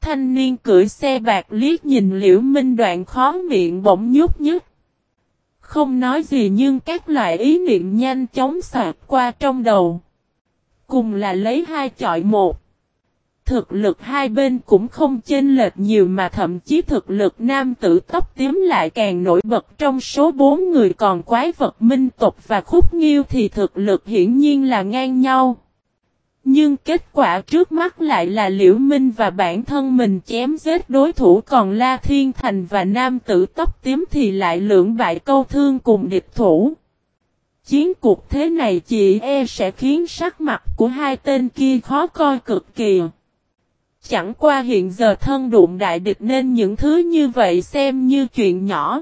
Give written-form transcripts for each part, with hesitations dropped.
Thanh niên cưỡi xe bạc liếc nhìn Liễu Minh Đoạn khó miệng bỗng nhúc nhích. Không nói gì nhưng các loại ý niệm nhanh chóng xẹt qua trong đầu. Cùng là lấy 2 chọi 1. Thực lực hai bên cũng không chênh lệch nhiều mà thậm chí thực lực nam tử tóc tím lại càng nổi bật trong số 4 người, còn quái vật Minh Tộc và Khúc Nghiêu thì thực lực hiển nhiên là ngang nhau. Nhưng kết quả trước mắt lại là Liễu Minh và bản thân mình chém giết đối thủ, còn La Thiên Thành và nam tử tóc tím thì lại lưỡng bại câu thương cùng địch thủ. Chiến cuộc thế này chỉ sẽ khiến sắc mặt của hai tên kia khó coi cực kỳ. Chẳng qua hiện giờ thân đụng đại địch nên những thứ như vậy xem như chuyện nhỏ.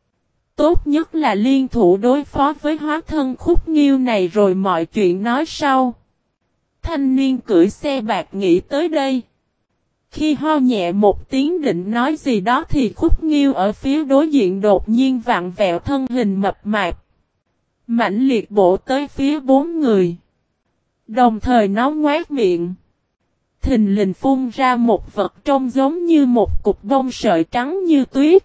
Tốt nhất là liên thủ đối phó với hóa thân Khúc Nghiêu này rồi mọi chuyện nói sau. Thanh niên cưỡi xe bạc nghĩ tới đây. Khi ho nhẹ một tiếng định nói gì đó thì Khúc Nghiêu ở phía đối diện đột nhiên vặn vẹo thân hình mập mạp. Mãnh liệt bổ tới phía 4 người. Đồng thời nó ngoác miệng. Thình lình phun ra một vật trông giống như một cục bông sợi trắng như tuyết.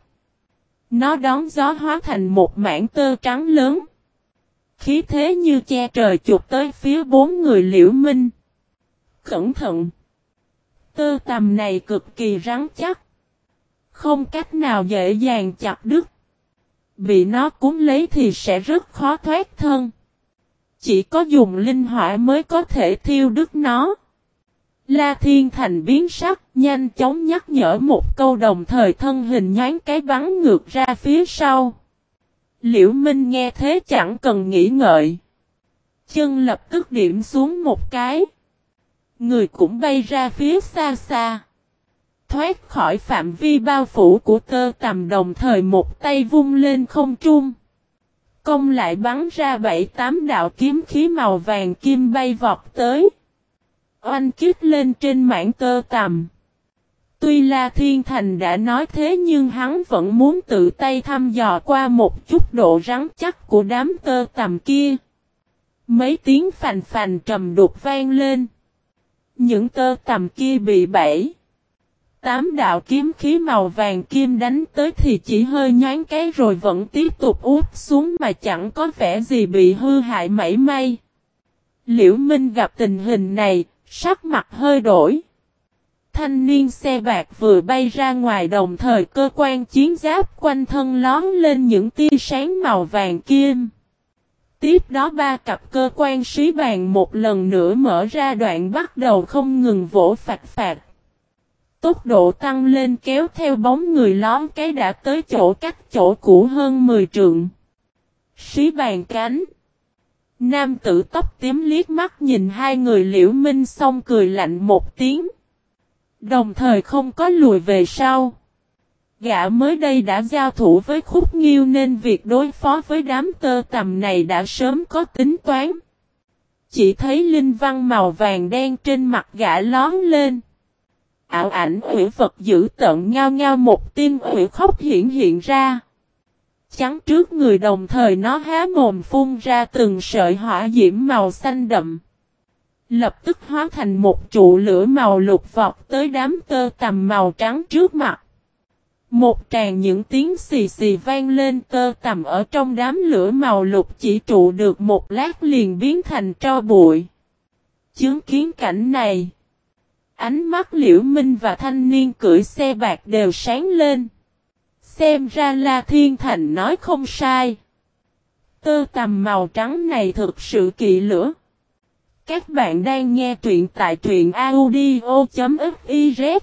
Nó đón gió hóa thành một mảng tơ trắng lớn. Khí thế như che trời chụp tới phía 4 người Liễu Minh. Cẩn thận! Tơ tằm này cực kỳ rắn chắc. Không cách nào dễ dàng chặt đứt. Bị nó cuốn lấy thì sẽ rất khó thoát thân. Chỉ có dùng linh hỏa mới có thể thiêu đứt nó. La Thiên Thành biến sắc, nhanh chóng nhắc nhở một câu đồng thời thân hình nhoáng cái bắn ngược ra phía sau. Liễu Minh nghe thế chẳng cần nghĩ ngợi. Chân lập tức điểm xuống một cái. Người cũng bay ra phía xa xa. Thoát khỏi phạm vi bao phủ của tơ tằm đồng thời một tay vung lên không trung. Công lại bắn ra 7-8 đạo kiếm khí màu vàng kim bay vọt tới. Oanh kích lên trên mảng tơ tằm. Tuy La Thiên Thành đã nói thế nhưng hắn vẫn muốn tự tay thăm dò qua một chút độ rắn chắc của đám tơ tằm kia. Mấy tiếng phành phành trầm đục vang lên. Những tơ tằm kia bị 7-8 đạo kiếm khí màu vàng kim đánh tới thì chỉ hơi nhoáng cái rồi vẫn tiếp tục úp xuống mà chẳng có vẻ gì bị hư hại mảy may. Liễu Minh gặp tình hình này, sắc mặt hơi đổi. Thanh niên xe bạc vừa bay ra ngoài đồng thời cơ quan chiến giáp quanh thân lón lên những tia sáng màu vàng kim. Tiếp đó 3 cặp cơ quan sứ bàn một lần nữa mở ra đoạn bắt đầu không ngừng vỗ phạt phạt. Tốc độ tăng lên kéo theo bóng người lón cái đã tới chỗ cách chỗ cũ hơn 10 trượng. Sứ bàn cánh. Nam tử tóc tím liếc mắt nhìn hai người Liễu Minh xong cười lạnh một tiếng. Đồng thời không có lùi về sau. Gã mới đây đã giao thủ với Khúc Nghiêu nên việc đối phó với đám tơ tằm này đã sớm có tính toán. Chỉ thấy linh văn màu vàng đen trên mặt gã lón lên. Ảo ảnh ủy vật dữ tợn ngao ngao một tiếng ủy khóc hiện ra. Chắn trước người đồng thời nó há mồm phun ra từng sợi hỏa diễm màu xanh đậm. Lập tức hóa thành một trụ lửa màu lục vọt tới đám tơ tằm màu trắng trước mặt. Một tràng những tiếng xì xì vang lên, tơ tằm ở trong đám lửa màu lục chỉ trụ được một lát liền biến thành tro bụi. Chứng kiến cảnh này, ánh mắt Liễu Minh và thanh niên cưỡi xe bạc đều sáng lên. Xem ra La Thiên Thành nói không sai. Tơ tằm màu trắng này thực sự kỵ lửa. Các bạn đang nghe truyện tại truyện audio.fiz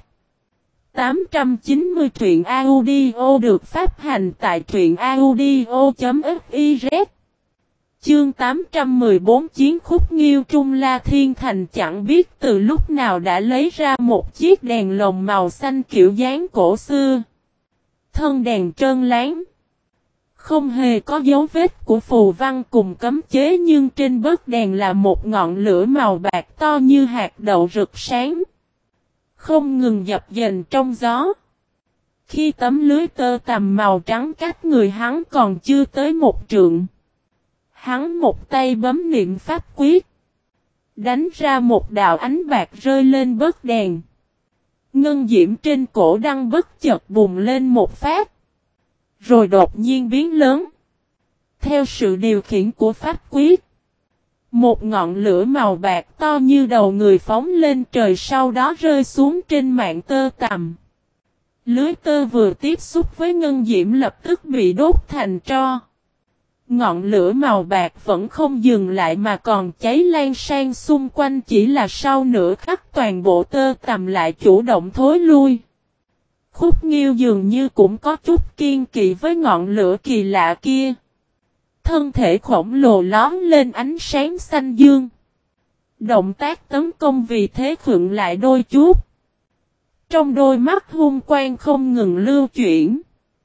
890 truyện audio được phát hành tại truyện audio.fiz. Chương 814 Chiến Khúc Nghiêu Trung. La Thiên Thành chẳng biết từ lúc nào đã lấy ra một chiếc đèn lồng màu xanh kiểu dáng cổ xưa. Thân đèn trơn láng. Không hề có dấu vết của phù văn cùng cấm chế nhưng trên bớt đèn là một ngọn lửa màu bạc to như hạt đậu rực sáng. Không ngừng dập dềnh trong gió. Khi tấm lưới tơ tằm màu trắng cách người hắn còn chưa tới một trượng. Hắn một tay bấm niệm pháp quyết. Đánh ra một đạo ánh bạc rơi lên bớt đèn. Ngân diễm trên cổ đăng bất chợt bùng lên một phát. Rồi đột nhiên biến lớn. Theo sự điều khiển của pháp quyết. Một ngọn lửa màu bạc to như đầu người phóng lên trời, sau đó rơi xuống trên mạng tơ tằm. Lưới tơ vừa tiếp xúc với ngân diễm lập tức bị đốt thành tro. Ngọn lửa màu bạc vẫn không dừng lại mà còn cháy lan sang xung quanh, chỉ là sau nửa khắc toàn bộ tơ tằm lại chủ động thối lui. Khúc Nghiêu dường như cũng có chút kiên kỵ với ngọn lửa kỳ lạ kia. Thân thể khổng lồ lóm lên ánh sáng xanh dương. Động tác tấn công vì thế khựng lại đôi chút. Trong đôi mắt hung quang không ngừng lưu chuyển.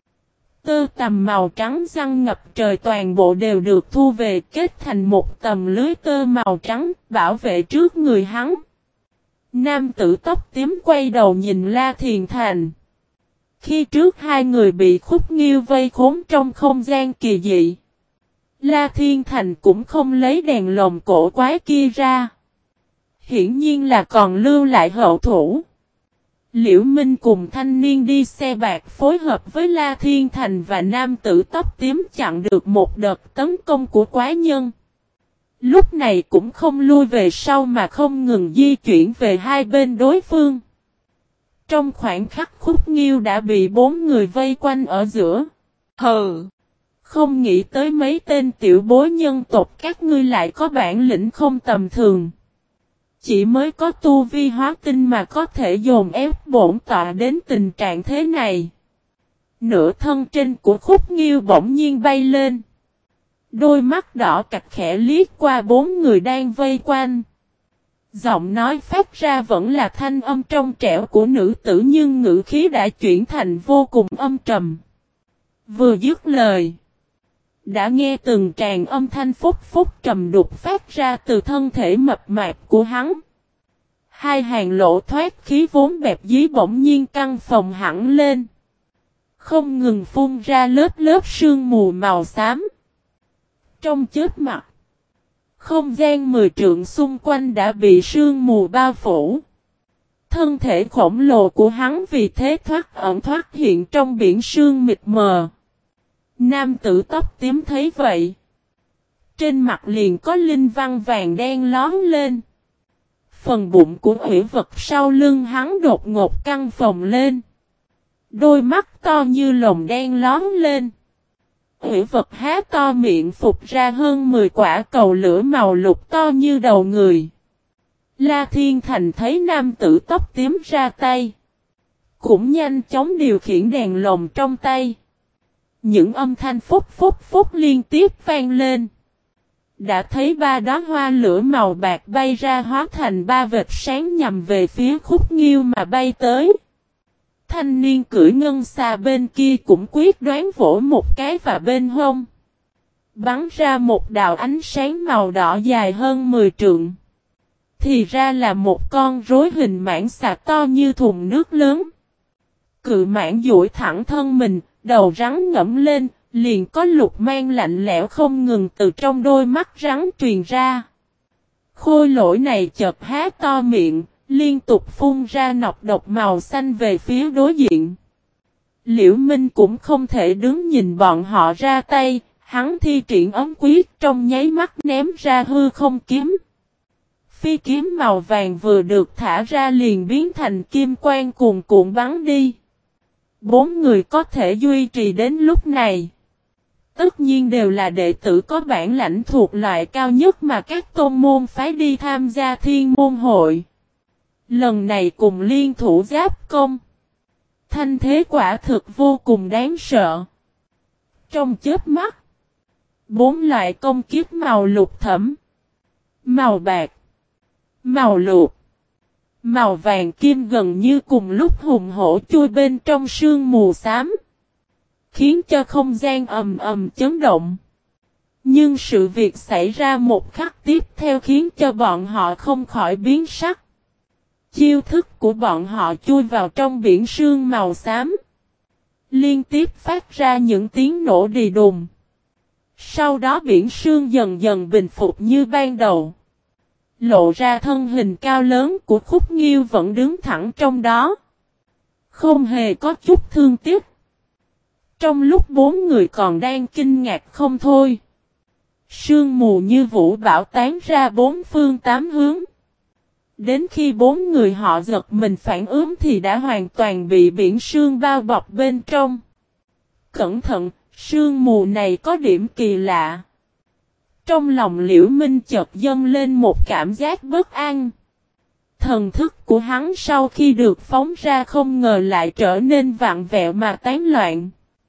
Tơ tằm màu trắng răng ngập trời toàn bộ đều được thu về, kết thành một tầm lưới tơ màu trắng bảo vệ trước người hắn. Nam tử tóc tím quay đầu nhìn La Thiền Thành. Khi trước hai người bị Khúc Nghiêu vây khốn trong không gian kỳ dị, La Thiên Thành cũng không lấy đèn lồng cổ quái kia ra. Hiển nhiên là còn lưu lại hậu thủ. Liễu Minh cùng thanh niên đi xe bạc phối hợp với La Thiên Thành và nam tử tóc tím chặn được một đợt tấn công của quái nhân. Lúc này cũng không lui về sau mà không ngừng di chuyển về hai bên đối phương. Trong khoảnh khắc Khúc Nghiêu đã bị 4 người vây quanh ở giữa. Hừ! Không nghĩ tới mấy tên tiểu bối nhân tộc các ngươi lại có bản lĩnh không tầm thường. Chỉ mới có tu vi hóa tinh mà có thể dồn ép bổn tọa đến tình trạng thế này. Nửa thân trên của Khúc Nghiêu bỗng nhiên bay lên. Đôi mắt đỏ cạch khẽ liếc qua 4 người đang vây quanh. Giọng nói phát ra vẫn là thanh âm trong trẻo của nữ tử nhưng ngữ khí đã chuyển thành vô cùng âm trầm. Vừa dứt lời, đã nghe từng tràng âm thanh phúc phúc trầm đục phát ra từ thân thể mập mạp của hắn. Hai hàng lỗ thoát khí vốn bẹp dí bỗng nhiên căng phồng hẳn lên. Không ngừng phun ra lớp lớp sương mù màu xám. Trong chớp mắt, không gian 10 trượng xung quanh đã bị sương mù bao phủ. Thân thể khổng lồ của hắn vì thế thoát ẩn thoát hiện trong biển sương mịt mờ. Nam tử tóc tím thấy vậy. Trên mặt liền có linh văn vàng đen lón lên. Phần bụng của hủy vật sau lưng hắn đột ngột căng phồng lên. Đôi mắt to như lồng đen lón lên. Hủy vật há to miệng phục ra hơn 10 quả cầu lửa màu lục to như đầu người. La Thiên Thành thấy nam tử tóc tím ra tay. Cũng nhanh chóng điều khiển đèn lồng trong tay. Những âm thanh phúc phúc phúc liên tiếp vang lên. Đã thấy 3 đóa hoa lửa màu bạc bay ra hóa thành 3 vệt sáng nhằm về phía Khúc Nghiêu mà bay tới. Thanh niên cưỡi ngân xa bên kia cũng quyết đoán vỗ một cái vào bên hông. Bắn ra một đạo ánh sáng màu đỏ dài hơn 10 trượng. Thì ra là một con rối hình mãng xà to như thùng nước lớn. Cự mãng duỗi thẳng thân mình, đầu rắn ngẫm lên, liền có lục mang lạnh lẽo không ngừng từ trong đôi mắt rắn truyền ra. Khôi lỗi này chợt há to miệng, liên tục phun ra nọc độc màu xanh về phía đối diện. Liễu Minh cũng không thể đứng nhìn bọn họ ra tay, hắn thi triển ấm quyết trong nháy mắt ném ra hư không kiếm. Phi kiếm màu vàng vừa được thả ra liền biến thành kim quang cuồn cuộn bắn đi. 4 người có thể duy trì đến lúc này. Tất nhiên đều là đệ tử có bản lãnh thuộc loại cao nhất mà các tôn môn phái đi tham gia thiên môn hội. Lần này cùng liên thủ giáp công. Thanh thế quả thực vô cùng đáng sợ. Trong chớp mắt, 4 loại công kiếp màu lục thẫm, màu bạc, màu lục, màu vàng kim gần như cùng lúc hùng hổ chui bên trong sương mù xám. Khiến cho không gian ầm ầm chấn động. Nhưng sự việc xảy ra một khắc tiếp theo khiến cho bọn họ không khỏi biến sắc. Chiêu thức của bọn họ chui vào trong biển sương màu xám. Liên tiếp phát ra những tiếng nổ đì đùng. Sau đó biển sương dần dần bình phục như ban đầu. Lộ ra thân hình cao lớn của Khúc Nghiêu vẫn đứng thẳng trong đó. Không hề có chút thương tiếc. Trong lúc bốn người còn đang kinh ngạc không thôi. Sương mù như vũ bão tán ra bốn phương tám hướng. Đến khi bốn người họ giật mình phản ứng thì đã hoàn toàn bị biển sương bao bọc bên trong. Cẩn thận, sương mù này có điểm kỳ lạ. Trong lòng Liễu Minh chợt dâng lên một cảm giác bất an. Thần thức của hắn sau khi được phóng ra không ngờ lại trở nên vặn vẹo mà tán loạn.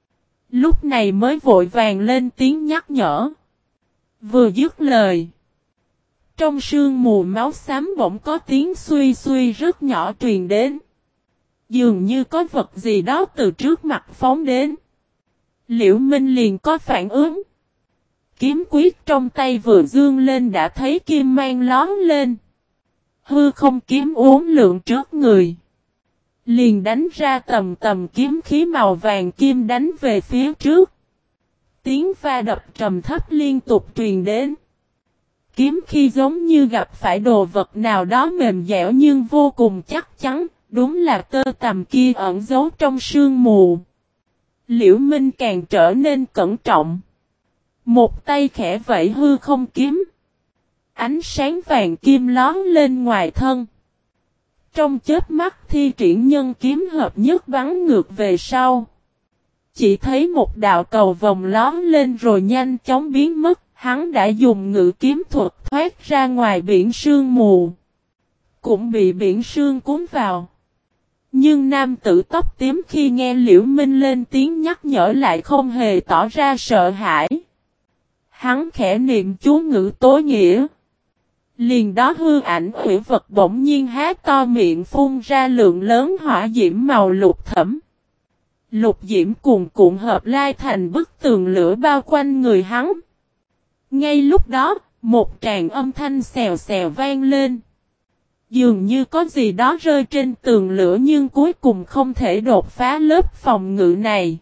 Lúc này mới vội vàng lên tiếng nhắc nhở. Vừa dứt lời. Trong sương mù máu xám bỗng có tiếng suy suy rất nhỏ truyền đến. Dường như có vật gì đó từ trước mặt phóng đến. Liễu Minh liền có phản ứng. Kiếm quyết trong tay vừa dương lên đã thấy kim mang lón lên. Hư không kiếm uốn lượn trước người. Liền đánh ra tầm tầm kiếm khí màu vàng kim đánh về phía trước. Tiếng va đập trầm thấp liên tục truyền đến. Kiếm khí giống như gặp phải đồ vật nào đó mềm dẻo nhưng vô cùng chắc chắn, đúng là tơ tằm kia ẩn giấu trong sương mù. Liễu Minh càng trở nên cẩn trọng. Một tay khẽ vẫy hư không kiếm. Ánh sáng vàng kim lón lên ngoài thân. Trong chớp mắt thi triển nhân kiếm hợp nhất bắn ngược về sau. Chỉ thấy một đạo cầu vòng lón lên rồi nhanh chóng biến mất. Hắn đã dùng ngự kiếm thuật thoát ra ngoài biển sương mù. Cũng bị biển sương cuốn vào. Nhưng nam tử tóc tím khi nghe Liễu Minh lên tiếng nhắc nhở lại không hề tỏ ra sợ hãi. Hắn khẽ niệm chú ngữ tối nghĩa. Liền đó hư ảnh hủy vật bỗng nhiên há to miệng phun ra lượng lớn hỏa diễm màu lục thẫm. Lục diễm cuồn cuộn hợp lai thành bức tường lửa bao quanh người hắn. Ngay lúc đó, một tràng âm thanh xèo xèo vang lên. Dường như có gì đó rơi trên tường lửa nhưng cuối cùng không thể đột phá lớp phòng ngự này.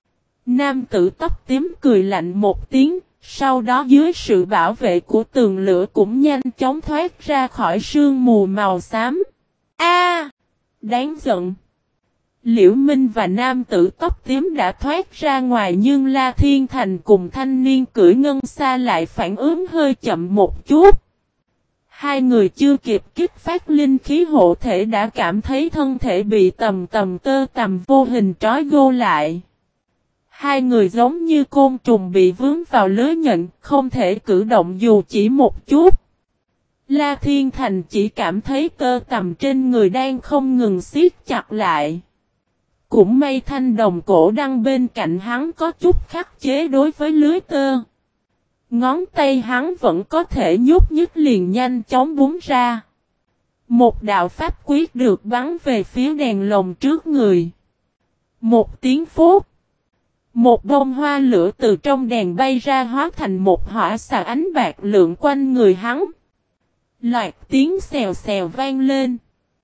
Nam tử tóc tím cười lạnh một tiếng, sau đó dưới sự bảo vệ của tường lửa cũng nhanh chóng thoát ra khỏi sương mù màu xám. A! Đáng giận! Liễu Minh và nam tử tóc tím đã thoát ra ngoài nhưng La Thiên Thành cùng thanh niên cưỡi ngân xa lại phản ứng hơi chậm một chút. Hai người chưa kịp kích phát linh khí hộ thể đã cảm thấy thân thể bị tầm tơ tằm vô hình trói gô lại. Hai người giống như côn trùng bị vướng vào lưới nhện, không thể cử động dù chỉ một chút. La Thiên Thành chỉ cảm thấy tơ tằm trên người đang không ngừng siết chặt lại. Cũng may thanh đồng cổ đăng bên cạnh hắn có chút khắc chế đối với lưới tơ. Ngón tay hắn vẫn có thể nhúc nhích liền nhanh chóng búng ra. Một đạo pháp quyết được bắn về phía đèn lồng trước người. Một tiếng phốt. Một bông hoa lửa từ trong đèn bay ra hóa thành một hỏa xà ánh bạc lượn quanh người hắn. Loạt tiếng xèo xèo vang lên.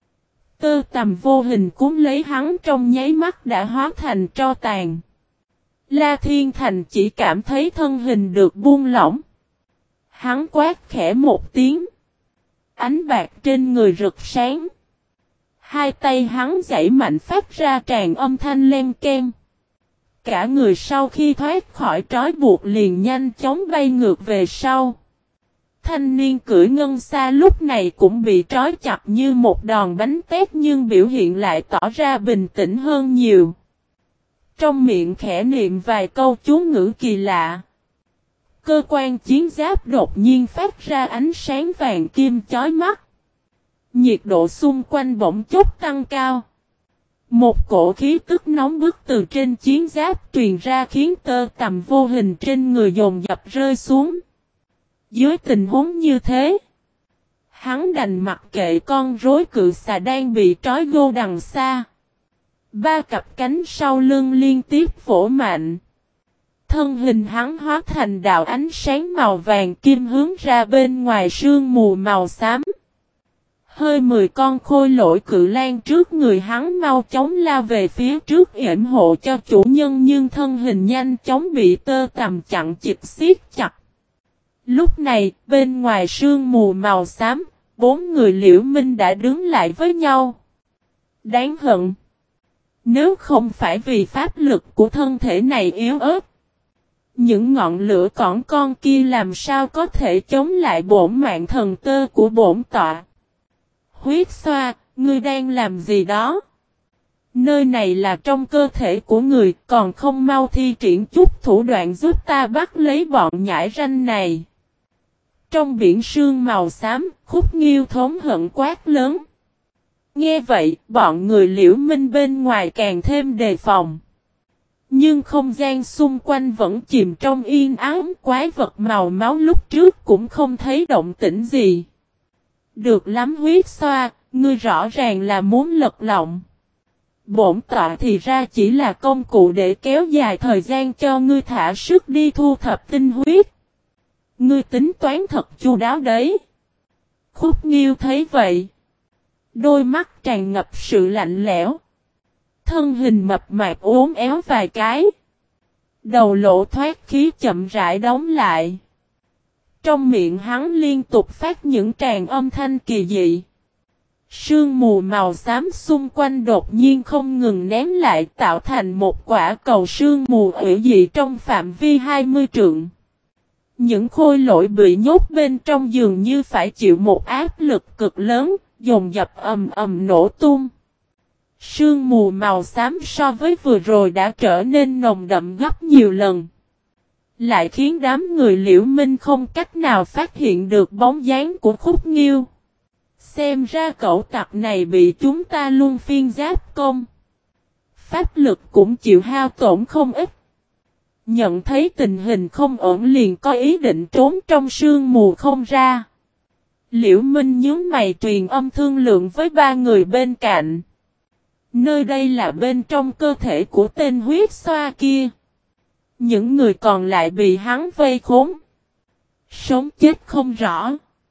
Tơ tằm vô hình cuốn lấy hắn trong nháy mắt đã hóa thành tro tàn. La Thiên Thành chỉ cảm thấy thân hình được buông lỏng. Hắn quát khẽ một tiếng. Ánh bạc trên người rực sáng. Hai tay hắn giãy mạnh phát ra tràn âm thanh len keng. Cả người sau khi thoát khỏi trói buộc liền nhanh chóng bay ngược về sau. Thanh niên cưỡi ngân xa lúc này cũng bị trói chặt như một đòn bánh tét nhưng biểu hiện lại tỏ ra bình tĩnh hơn nhiều. Trong miệng khẽ niệm vài câu chú ngữ kỳ lạ. Cơ quan chiến giáp đột nhiên phát ra ánh sáng vàng kim chói mắt. Nhiệt độ xung quanh bỗng chốc tăng cao. Một cổ khí tức nóng bức từ trên chiến giáp truyền ra khiến tơ tằm vô hình trên người dồn dập rơi xuống. Dưới tình huống như thế, hắn đành mặc kệ con rối cự xà đang bị trói gô đằng xa. Ba cặp cánh sau lưng liên tiếp vỗ mạnh. Thân hình hắn hóa thành đạo ánh sáng màu vàng kim hướng ra bên ngoài sương mù màu xám. Hơi 10 con khôi lỗi cự lang trước người hắn mau chóng lao về phía trước yểm hộ cho chủ nhân nhưng thân hình nhanh chóng bị tơ tằm chặn chịt siết chặt. Lúc này, bên ngoài sương mù màu xám, bốn người Liễu Minh đã đứng lại với nhau. Đáng hận. Nếu không phải vì pháp lực của thân thể này yếu ớt, những ngọn lửa cỏn con kia làm sao có thể chống lại bổn mạng thần tơ của bổn tọa. Huyết xoa, ngươi đang làm gì đó? Nơi này là trong cơ thể của người, còn không mau thi triển chút thủ đoạn giúp ta bắt lấy bọn nhãi ranh này. Trong biển sương màu xám, Khúc Nghiêu thống hận quát lớn. Nghe vậy, bọn người Liễu Minh bên ngoài càng thêm đề phòng. Nhưng không gian xung quanh vẫn chìm trong yên ắng, quái vật màu máu lúc trước cũng không thấy động tĩnh gì. Được lắm huyết xoa, ngươi rõ ràng là muốn lật lọng. Bổn tọa thì ra chỉ là công cụ để kéo dài thời gian cho ngươi thả sức đi thu thập tinh huyết. Ngươi tính toán thật chu đáo đấy. Khúc Nghiêu thấy vậy. Đôi mắt tràn ngập sự lạnh lẽo. Thân hình mập mạp uốn éo vài cái. Đầu lỗ thoát khí chậm rãi đóng lại. Trong miệng hắn liên tục phát những tràng âm thanh kỳ dị. Sương mù màu xám xung quanh đột nhiên không ngừng ném lại tạo thành một quả cầu sương mù hủy dị trong phạm vi 20 trượng. Những khôi lỗi bị nhốt bên trong dường như phải chịu một áp lực cực lớn, dồn dập ầm ầm nổ tung. Sương mù màu xám so với vừa rồi đã trở nên nồng đậm gấp nhiều lần. Lại khiến đám người Liễu Minh không cách nào phát hiện được bóng dáng của Khúc Nghiêu. Xem ra cậu tặc này bị chúng ta luân phiên giáp công. Pháp lực cũng chịu hao tổn không ít. Nhận thấy tình hình không ổn liền có ý định trốn trong sương mù không ra. Liễu Minh nhướng mày truyền âm thương lượng với ba người bên cạnh. Nơi đây là bên trong cơ thể của tên huyết xoa kia. Những người còn lại bị hắn vây khốn. Sống chết không rõ.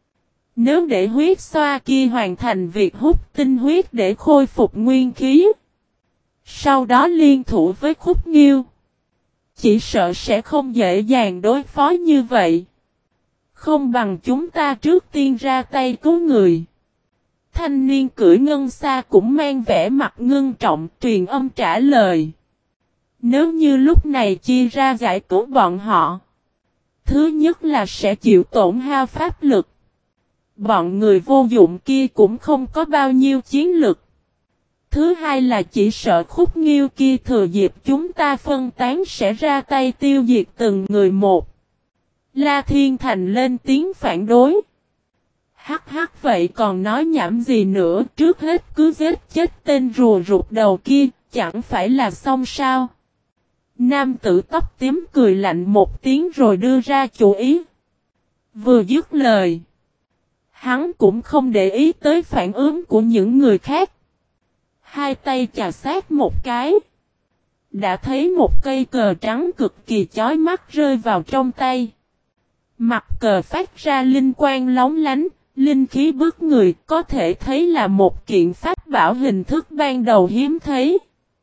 Nếu để huyết xoa kia hoàn thành việc hút tinh huyết để khôi phục nguyên khí. Sau đó liên thủ với Khúc Nghiêu. Chỉ sợ sẽ không dễ dàng đối phó như vậy. Không bằng chúng ta trước tiên ra tay cứu người. Thanh niên cưỡi ngân xa cũng mang vẻ mặt ngưng trọng truyền âm trả lời. Nếu như lúc này chia ra giải cứu bọn họ. Thứ nhất là sẽ chịu tổn hao pháp lực. Bọn người vô dụng kia cũng không có bao nhiêu chiến lực. Thứ hai là chỉ sợ Khúc Nghiêu kia thừa dịp chúng ta phân tán sẽ ra tay tiêu diệt từng người một. La Thiên Thành lên tiếng phản đối. Hắc hắc vậy còn nói nhảm gì nữa, trước hết cứ giết chết tên rùa rụt đầu kia, chẳng phải là xong sao? Nam tử tóc tím cười lạnh một tiếng rồi đưa ra chủ ý. Vừa dứt lời, hắn cũng không để ý tới phản ứng của những người khác. Hai tay chà sát một cái. Đã thấy một cây cờ trắng cực kỳ chói mắt rơi vào trong tay. Mặt cờ phát ra linh quang lóng lánh, linh khí bức người, có thể thấy là một kiện pháp bảo hình thức ban đầu hiếm thấy.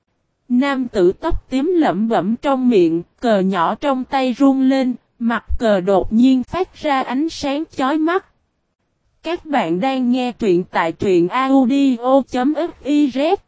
Nam tử tóc tím lẩm bẩm trong miệng, cờ nhỏ trong tay rung lên, mặt cờ đột nhiên phát ra ánh sáng chói mắt. Các bạn đang nghe truyện tại truyện audio.fiz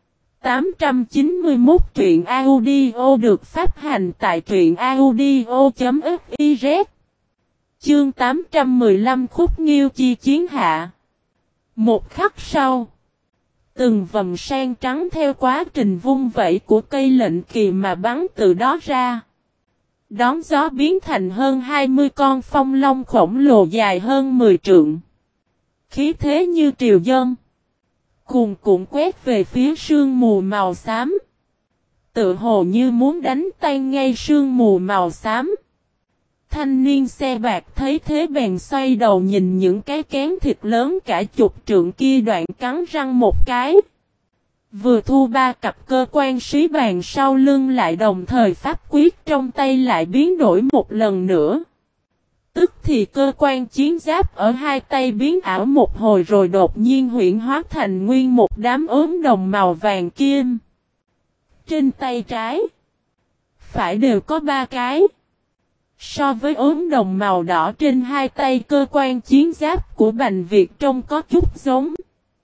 891 truyện audio được phát hành tại truyện audio.fiz Chương 815 Khúc Nghiêu chi chiến hạ. Một khắc sau, từng vầng sáng trắng theo quá trình vung vẩy của cây lệnh kỳ mà bắn từ đó ra. Đón gió biến thành hơn 20 con phong long khổng lồ dài hơn 10 trượng. Khí thế như triều dân. Cuồn cuộn quét về phía sương mù màu xám. Tự hồ như muốn đánh tan ngay sương mù màu xám. Thanh niên xe bạc thấy thế bèn xoay đầu nhìn những cái kén thịt lớn cả chục trượng kia đoạn cắn răng một cái. Vừa thu ba cặp cơ quan xí bàn sau lưng lại đồng thời pháp quyết trong tay lại biến đổi một lần nữa. Tức thì cơ quan chiến giáp ở hai tay biến ảo một hồi rồi đột nhiên huyễn hóa thành nguyên một đám ốm đồng màu vàng kim. Trên tay trái, phải đều có ba cái. So với ốm đồng màu đỏ trên hai tay cơ quan chiến giáp của Bành Việt trông có chút giống.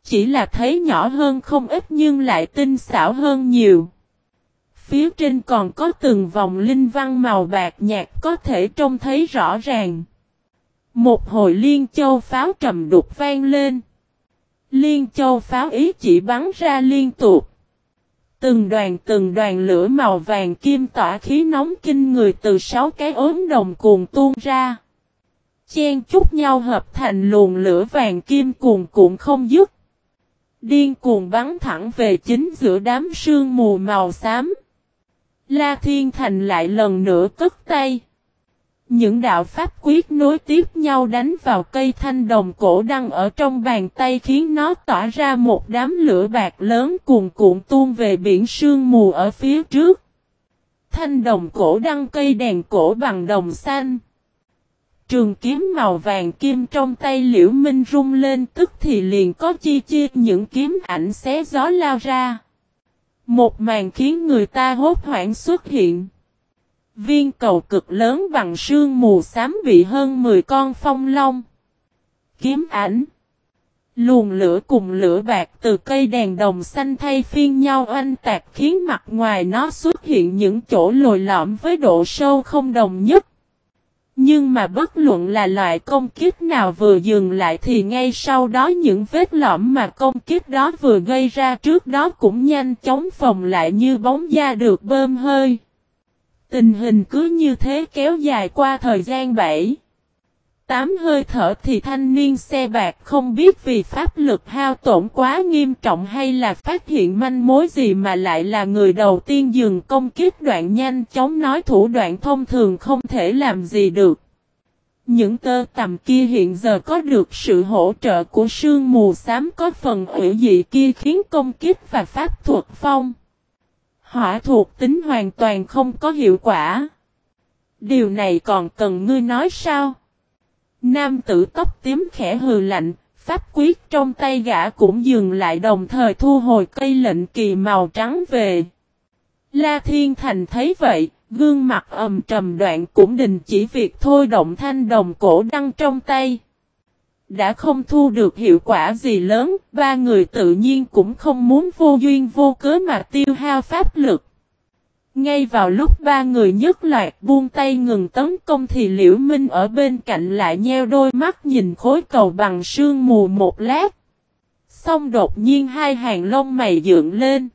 Chỉ là thấy nhỏ hơn không ít nhưng lại tinh xảo hơn nhiều. Phía trên còn có từng vòng linh văn màu bạc nhạt có thể trông thấy rõ ràng. Một hồi liên châu pháo trầm đục vang lên. Liên châu pháo ý chỉ bắn ra liên tục. Từng đoàn lửa màu vàng kim tỏa khí nóng kinh người từ 6 cái ốm đồng cuồn tuôn ra. Chen chúc nhau hợp thành luồng lửa vàng kim cuồn cuộn không dứt. Điên cuồng bắn thẳng về chính giữa đám sương mù màu xám. La Thiên Thành lại lần nữa cất tay. Những đạo pháp quyết nối tiếp nhau đánh vào cây thanh đồng cổ đăng ở trong bàn tay khiến nó tỏa ra một đám lửa bạc lớn cuồn cuộn tuôn về biển sương mù ở phía trước. Thanh đồng cổ đăng cây đèn cổ bằng đồng xanh. Trường kiếm màu vàng kim trong tay Liễu Minh rung lên tức thì liền có chi chi những kiếm ảnh xé gió lao ra. Một màn khiến người ta hốt hoảng xuất hiện. Viên cầu cực lớn bằng sương mù xám bị hơn 10 con phong long. Kiếm ảnh. Luồng lửa cùng lửa bạc từ cây đèn đồng xanh thay phiên nhau oanh tạc khiến mặt ngoài nó xuất hiện những chỗ lồi lõm với độ sâu không đồng nhất. Nhưng mà bất luận là loại công kích nào vừa dừng lại thì ngay sau đó những vết lõm mà công kích đó vừa gây ra trước đó cũng nhanh chóng phồng lại như bóng da được bơm hơi. Tình hình cứ như thế kéo dài qua thời gian 7-8 hơi thở thì thanh niên xe bạc không biết vì pháp lực hao tổn quá nghiêm trọng hay là phát hiện manh mối gì mà lại là người đầu tiên dừng công kích đoạn nhanh chóng nói thủ đoạn thông thường không thể làm gì được. Những tơ tằm kia hiện giờ có được sự hỗ trợ của sương mù xám có phần hủy dị kia khiến công kích và pháp thuật phong hỏa thuộc tính hoàn toàn không có hiệu quả. Điều này còn cần ngươi nói sao? Nam tử tóc tím khẽ hừ lạnh, pháp quyết trong tay gã cũng dừng lại đồng thời thu hồi cây lệnh kỳ màu trắng về. La Thiên Thành thấy vậy, gương mặt trầm đoạn cũng đình chỉ việc thôi động thanh đồng cổ đăng trong tay. Đã không thu được hiệu quả gì lớn, ba người tự nhiên cũng không muốn vô duyên vô cớ mà tiêu hao pháp lực. Ngay vào lúc ba người nhất loạt buông tay ngừng tấn công thì Liễu Minh ở bên cạnh lại nheo đôi mắt nhìn khối cầu bằng sương mù một lát. Xong đột nhiên hai hàng lông mày dựng lên.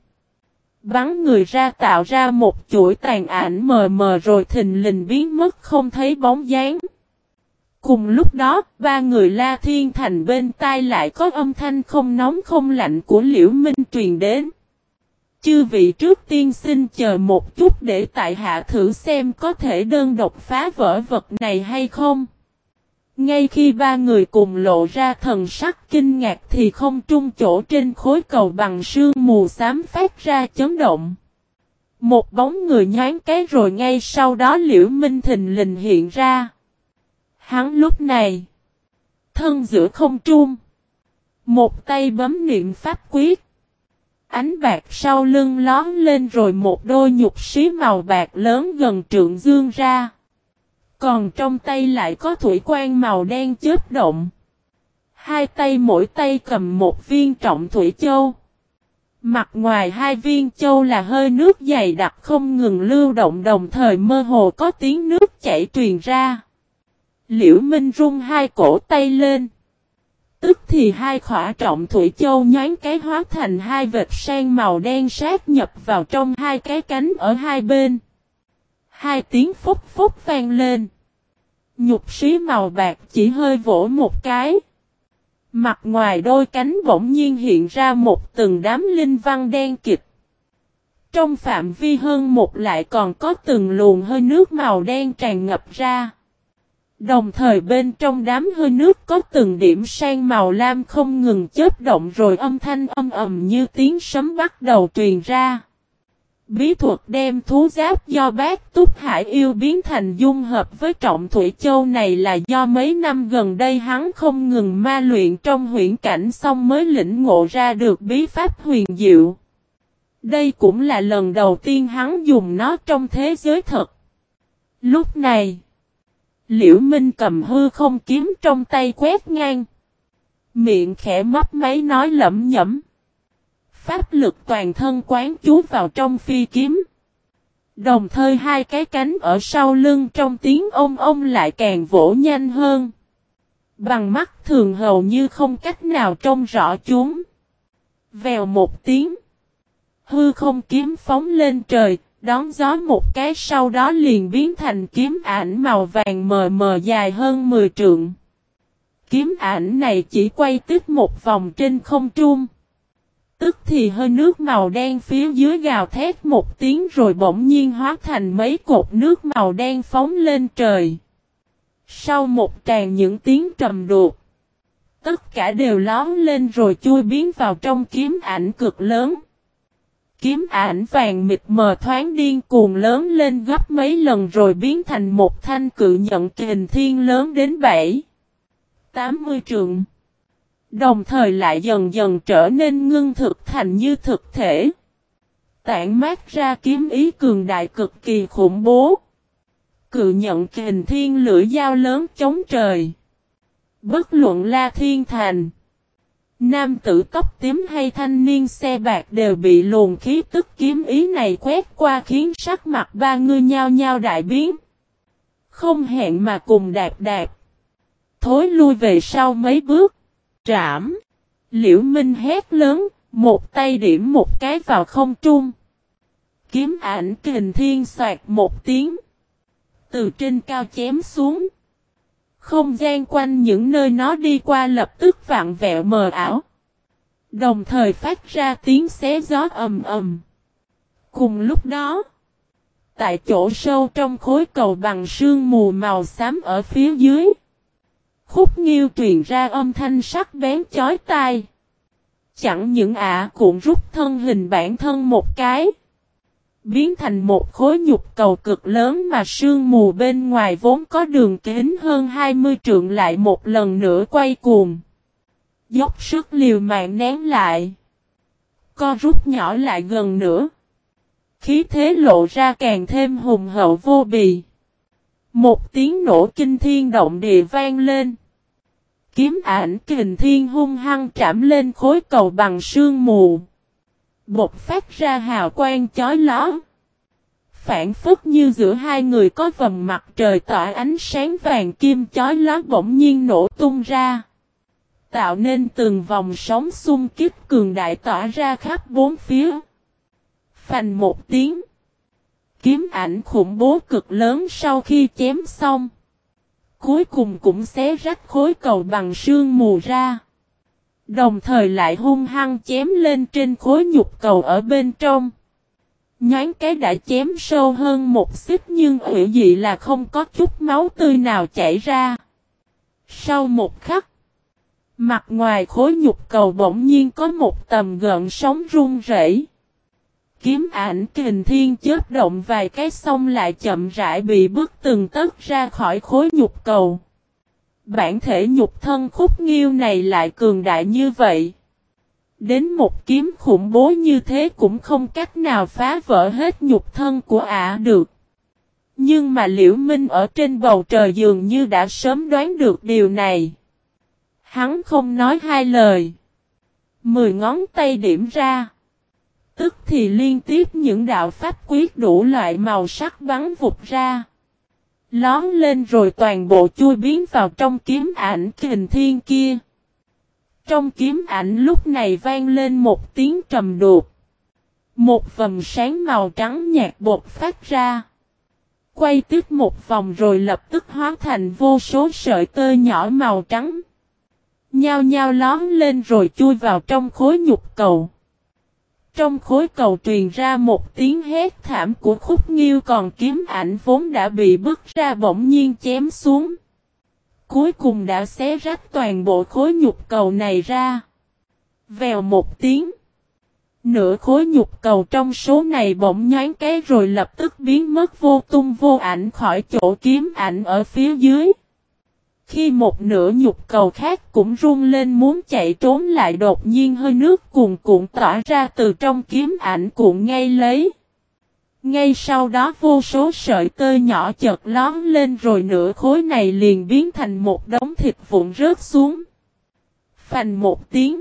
Bắn người ra tạo ra một chuỗi tàn ảnh mờ mờ rồi thình lình biến mất không thấy bóng dáng. Cùng lúc đó, ba người La Thiên Thành bên tai lại có âm thanh không nóng không lạnh của Liễu Minh truyền đến. Chư vị trước tiên xin chờ một chút để tại hạ thử xem có thể đơn độc phá vỡ vật này hay không. Ngay khi ba người cùng lộ ra thần sắc kinh ngạc thì không trung chỗ trên khối cầu bằng sương mù xám phát ra chấn động. Một bóng người nhoáng cái rồi ngay sau đó Liễu Minh thình lình hiện ra. Hắn lúc này, thân giữa không trung, một tay bấm niệm pháp quyết. Ánh bạc sau lưng lón lên rồi một đôi nhục xí màu bạc lớn gần trượng dương ra. Còn trong tay lại có thủy quan màu đen chớp động. Hai tay mỗi tay cầm một viên trọng thủy châu. Mặt ngoài hai viên châu là hơi nước dày đặc không ngừng lưu động đồng thời mơ hồ có tiếng nước chảy truyền ra. Liễu Minh rung hai cổ tay lên. Tức thì hai khỏa trọng thủy châu nhoáng cái hóa thành hai vệt sang màu đen sát nhập vào trong hai cái cánh ở hai bên. Hai tiếng phúc phúc vang lên. Nhục xí màu bạc chỉ hơi vỗ một cái. Mặt ngoài đôi cánh bỗng nhiên hiện ra một từng đám linh văn đen kịt. Trong phạm vi hơn một lại còn có từng luồng hơi nước màu đen tràn ngập ra. Đồng thời bên trong đám hơi nước có từng điểm sang màu lam không ngừng chớp động rồi âm thanh âm ầm như tiếng sấm bắt đầu truyền ra. Bí thuật đem thú giáp do Bát Túc Hải yêu biến thành dung hợp với trọng thủy châu này là do mấy năm gần đây hắn không ngừng ma luyện trong huyễn cảnh xong mới lĩnh ngộ ra được bí pháp huyền diệu. Đây cũng là lần đầu tiên hắn dùng nó trong thế giới thật. Lúc này, Liễu Minh cầm hư không kiếm trong tay quét ngang. Miệng khẽ mấp máy nói lẩm nhẩm. Pháp lực toàn thân quán chú vào trong phi kiếm. Đồng thời hai cái cánh ở sau lưng trong tiếng ông lại càng vỗ nhanh hơn. Bằng mắt thường hầu như không cách nào trông rõ chúng. Vèo một tiếng. Hư không kiếm phóng lên trời, đón gió một cái sau đó liền biến thành kiếm ảnh màu vàng mờ mờ dài hơn 10 trượng. Kiếm ảnh này chỉ quay tiếp một vòng trên không trung. Tức thì hơi nước màu đen phía dưới gào thét một tiếng rồi bỗng nhiên hóa thành mấy cột nước màu đen phóng lên trời. Sau một tràng những tiếng trầm đục, tất cả đều lóm lên rồi chui biến vào trong kiếm ảnh cực lớn. Kiếm ảnh vàng mịt mờ thoáng điên cuồng lớn lên gấp mấy lần rồi biến thành một thanh cự nhận kình thiên lớn đến 7-80 trượng. Đồng thời lại dần dần trở nên ngưng thực thành như thực thể. Tản mát ra kiếm ý cường đại cực kỳ khủng bố. Cự nhận kình thiên lưỡi dao lớn chống trời. Bất luận La Thiên Thành, nam tử tóc tím hay thanh niên xe bạc đều bị luồng khí tức kiếm ý này quét qua khiến sắc mặt ba người nhao nhao đại biến. Không hẹn mà cùng đạp đạp. Thối lui về sau mấy bước. Trảm. Liễu Minh hét lớn, một tay điểm một cái vào không trung. Kiếm ảnh kình thiên xoạt một tiếng. Từ trên cao chém xuống. Không gian quanh những nơi nó đi qua lập tức vặn vẹo mờ ảo. Đồng thời phát ra tiếng xé gió ầm ầm. Cùng lúc đó, tại chỗ sâu trong khối cầu bằng sương mù màu xám ở phía dưới, Khúc Nghiêu truyền ra âm thanh sắc bén chói tai. Chẳng những cuộn rút thân hình bản thân một cái, biến thành một khối nhục cầu cực lớn mà sương mù bên ngoài vốn có đường kính hơn 20 trượng lại một lần nữa quay cuồng. Dốc sức liều mạng nén lại. Co rút nhỏ lại gần nữa. Khí thế lộ ra càng thêm hùng hậu vô bì. Một tiếng nổ kinh thiên động địa vang lên. Kiếm ảnh kình thiên hung hăng trảm lên khối cầu bằng sương mù. Bột phát ra hào quang chói lóa. Phản phất như giữa hai người có vầng mặt trời tỏa ánh sáng vàng kim chói lóa bỗng nhiên nổ tung ra. Tạo nên từng vòng sóng xung kích cường đại tỏa ra khắp bốn phía. Phành một tiếng. Kiếm ảnh khủng bố cực lớn sau khi chém xong. Cuối cùng cũng xé rách khối cầu bằng sương mù ra. Đồng thời lại hung hăng chém lên trên khối nhục cầu ở bên trong. Nhoáng cái đã chém sâu hơn một xích nhưng ủy dị là không có chút máu tươi nào chảy ra. Sau một khắc, mặt ngoài khối nhục cầu bỗng nhiên có một tầm gợn sóng rung rẩy. Kiếm ảnh kình thiên chớp động vài cái xong lại chậm rãi bị bức từng tấc ra khỏi khối nhục cầu. Bản thể nhục thân Khúc Nghiêu này lại cường đại như vậy. Đến một kiếm khủng bố như thế cũng không cách nào phá vỡ hết nhục thân của được. Nhưng mà Liễu Minh ở trên bầu trời dường như đã sớm đoán được điều này. Hắn không nói hai lời. 10 ngón tay điểm ra. Tức thì liên tiếp những đạo pháp quyết đủ loại màu sắc bắn vụt ra. Lón lên rồi toàn bộ chui biến vào trong kiếm ảnh kình thiên kia. Trong kiếm ảnh lúc này vang lên một tiếng trầm đục. Một vầng sáng màu trắng nhạt bột phát ra. Quay tiếp một vòng rồi lập tức hóa thành vô số sợi tơ nhỏ màu trắng. Nhao nhao lón lên rồi chui vào trong khối nhục cầu. Trong khối cầu truyền ra một tiếng hét thảm của Khúc Nghiêu còn kiếm ảnh vốn đã bị bức ra bỗng nhiên chém xuống. Cuối cùng đã xé rách toàn bộ khối nhục cầu này ra. Vèo một tiếng. Nửa khối nhục cầu trong số này bỗng nhoáng cái rồi lập tức biến mất vô tung vô ảnh khỏi chỗ kiếm ảnh ở phía dưới. Khi một nửa nhục cầu khác cũng rung lên muốn chạy trốn lại đột nhiên hơi nước cuồn cuộn tỏa ra từ trong kiếm ảnh cuộn ngay lấy. Ngay sau đó vô số sợi tơ nhỏ chợt lóm lên rồi nửa khối này liền biến thành một đống thịt vụn rớt xuống. Phành một tiếng.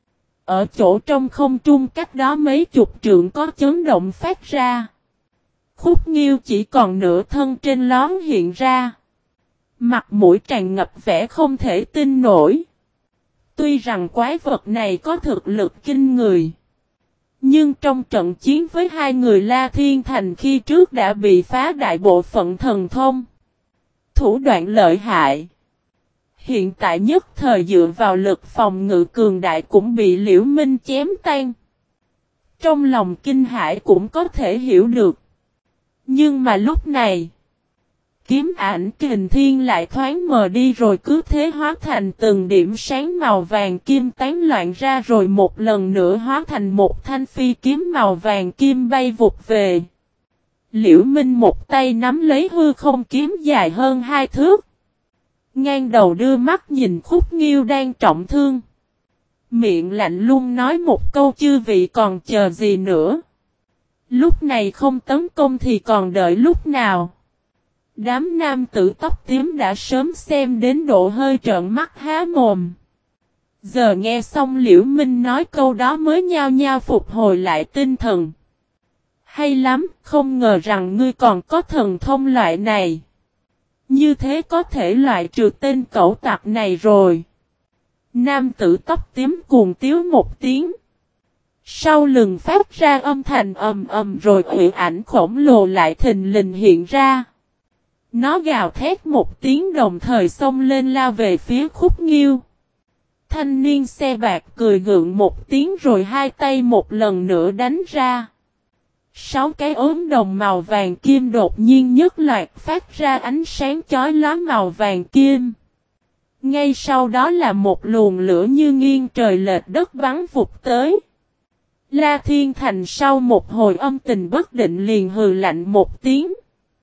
Ở chỗ trong không trung cách đó mấy chục trượng có chấn động phát ra. Khúc Nghiêu chỉ còn nửa thân trên lón hiện ra. Mặt mũi tràn ngập vẻ không thể tin nổi. Tuy rằng quái vật này có thực lực kinh người. Nhưng trong trận chiến với hai người La Thiên Thành khi trước đã bị phá đại bộ phận thần thông. Thủ đoạn lợi hại. Hiện tại nhất thời dựa vào lực phòng ngự cường đại cũng bị Liễu Minh chém tan. Trong lòng kinh hãi cũng có thể hiểu được. Nhưng mà lúc này, kiếm ảnh kình thiên lại thoáng mờ đi rồi cứ thế hóa thành từng điểm sáng màu vàng kim tán loạn ra rồi một lần nữa hóa thành một thanh phi kiếm màu vàng kim bay vụt về. Liễu Minh một tay nắm lấy hư không kiếm dài hơn 2 thước. Ngang đầu đưa mắt nhìn Khúc Nghiêu đang trọng thương. Miệng lạnh lùng nói một câu chư vị còn chờ gì nữa. Lúc này không tấn công thì còn đợi lúc nào. Đám nam tử tóc tím đã sớm xem đến độ hơi trợn mắt há mồm. Giờ nghe xong Liễu Minh nói câu đó mới nhao nhao phục hồi lại tinh thần. Hay lắm, không ngờ rằng ngươi còn có thần thông loại này. Như thế có thể loại trừ tên cẩu tặc này rồi. Nam tử tóc tím cuồng tiếu một tiếng. Sau lưng phát ra âm thanh ầm ầm rồi hủy ảnh khổng lồ lại thình lình hiện ra. Nó gào thét một tiếng đồng thời xông lên lao về phía Khúc Nghiêu. Thanh niên xe bạc cười gượng một tiếng rồi hai tay một lần nữa đánh ra. 6 cái ốm đồng màu vàng kim đột nhiên nhất loạt phát ra ánh sáng chói lóa màu vàng kim. Ngay sau đó là một luồng lửa như nghiêng trời lệch đất bắn vụt tới. La Thiên Thành sau một hồi âm tình bất định liền hừ lạnh một tiếng.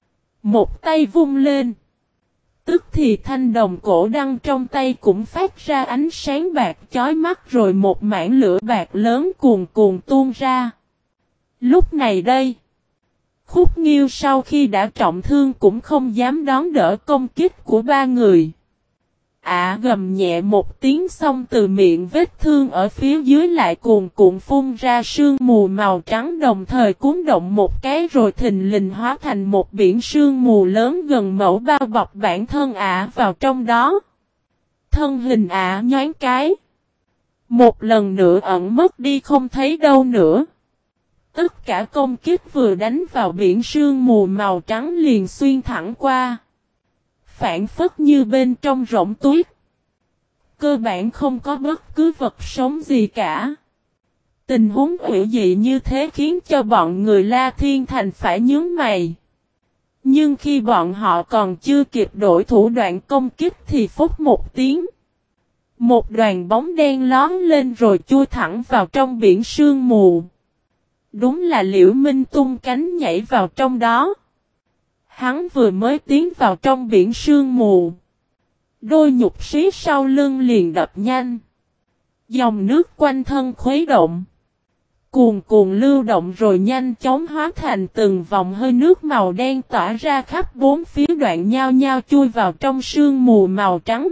Một tay vung lên. Tức thì thanh đồng cổ đăng trong tay cũng phát ra ánh sáng bạc chói mắt rồi một mảng lửa bạc lớn cuồn cuồn tuôn ra. Lúc này đây, Khúc Nghiêu sau khi đã trọng thương cũng không dám đón đỡ công kích của ba người. Gầm nhẹ một tiếng xong từ miệng vết thương ở phía dưới lại cuồn cuộn phun ra sương mù màu trắng đồng thời cuốn động một cái rồi thình lình hóa thành một biển sương mù lớn gần mẫu bao bọc bản thân vào trong đó. Thân hình nhoáng cái. Một lần nữa ẩn mất đi không thấy đâu nữa. Tất cả công kích vừa đánh vào biển sương mù màu trắng liền xuyên thẳng qua. Phản phất như bên trong rỗng tuyết. Cơ bản không có bất cứ vật sống gì cả. Tình huống hữu dị như thế khiến cho bọn người La Thiên Thành phải nhướng mày. Nhưng khi bọn họ còn chưa kịp đổi thủ đoạn công kích thì phút một tiếng. Một đoàn bóng đen lón lên rồi chui thẳng vào trong biển sương mù. Đúng là Liễu Minh tung cánh nhảy vào trong đó. Hắn vừa mới tiến vào trong biển sương mù. Đôi nhục sĩ sau lưng liền đập nhanh. Dòng nước quanh thân khuấy động. Cuồn cuộn lưu động rồi nhanh chóng hóa thành từng vòng hơi nước màu đen tỏa ra khắp bốn phía đoạn nhao nhao chui vào trong sương mù màu trắng.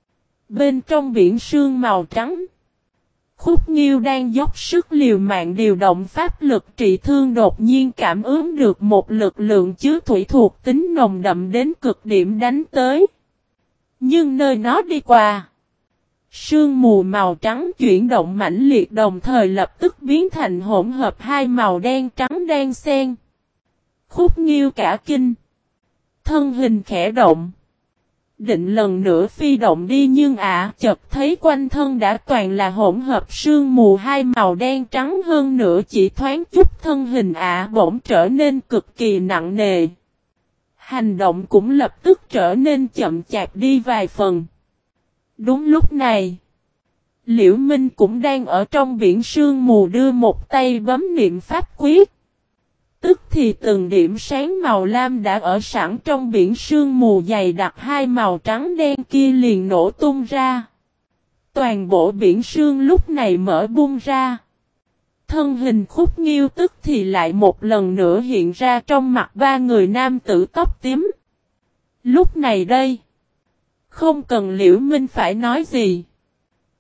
Bên trong biển sương màu trắng. Khúc Nghiêu đang dốc sức liều mạng điều động pháp lực trị thương đột nhiên cảm ứng được một lực lượng chứa thủy thuộc tính nồng đậm đến cực điểm đánh tới. Nhưng nơi nó đi qua, sương mù màu trắng chuyển động mãnh liệt đồng thời lập tức biến thành hỗn hợp hai màu đen trắng đan xen. Khúc Nghiêu cả kinh. Thân hình khẽ động. Định lần nữa phi động đi nhưng chợt thấy quanh thân đã toàn là hỗn hợp sương mù hai màu đen trắng hơn nữa chỉ thoáng chút thân hình bỗng trở nên cực kỳ nặng nề. Hành động cũng lập tức trở nên chậm chạp đi vài phần. Đúng lúc này, Liễu Minh cũng đang ở trong biển sương mù đưa một tay bấm niệm pháp quyết. Tức thì từng điểm sáng màu lam đã ở sẵn trong biển sương mù dày đặc hai màu trắng đen kia liền nổ tung ra. Toàn bộ biển sương lúc này mở bung ra. Thân hình Khúc Nghiêu tức thì lại một lần nữa hiện ra trong mặt ba người nam tử tóc tím. Lúc này đây, không cần Liễu Minh phải nói gì.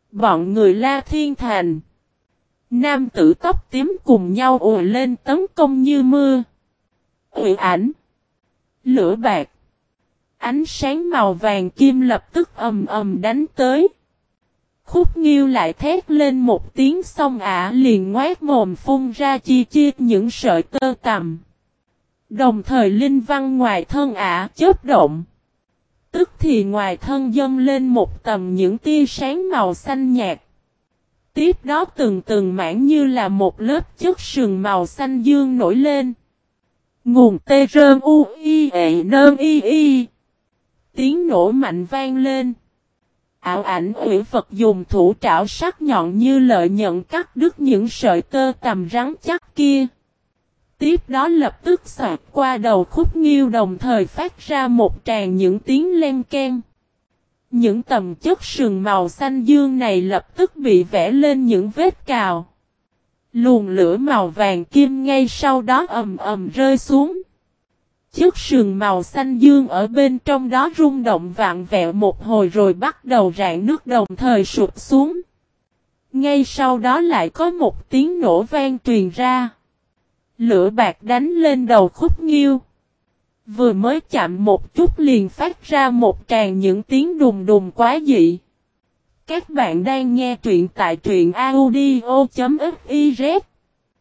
Bọn người La Thiên Thành. Nam tử tóc tím cùng nhau ùa lên tấn công như mưa. Uy ảnh. Lửa bạc. Ánh sáng màu vàng kim lập tức ầm ầm đánh tới. Khúc Nghiêu lại thét lên một tiếng xong ả liền ngoác mồm phun ra chi chi những sợi tơ tằm. Đồng thời linh văn ngoài thân ả chớp động. Tức thì ngoài thân dâng lên một tầm những tia sáng màu xanh nhạt. Tiếp đó từng từng mảng như là một lớp chất sừng màu xanh dương nổi lên. Nguồn tê rơn u i ệ nơn y y. Tiếng nổ mạnh vang lên. Ảo ảnh ủy Phật dùng thủ trảo sắc nhọn như lợi nhận cắt đứt những sợi tơ tằm rắn chắc kia. Tiếp đó lập tức xoạt qua đầu Khúc Nghiêu đồng thời phát ra một tràng những tiếng len keng. Những tầm chất sừng màu xanh dương này lập tức bị vẽ lên những vết cào. Luồng lửa màu vàng kim ngay sau đó ầm ầm rơi xuống. Chất sừng màu xanh dương ở bên trong đó rung động vạn vẹo một hồi rồi bắt đầu rạn nước đồng thời sụp xuống. Ngay sau đó lại có một tiếng nổ vang truyền ra. Lửa bạc đánh lên đầu Khúc Nghiêu. Vừa mới chạm một chút liền phát ra một tràng những tiếng đùng đùng quá dị. Các bạn đang nghe truyện tại truyện audio.fiz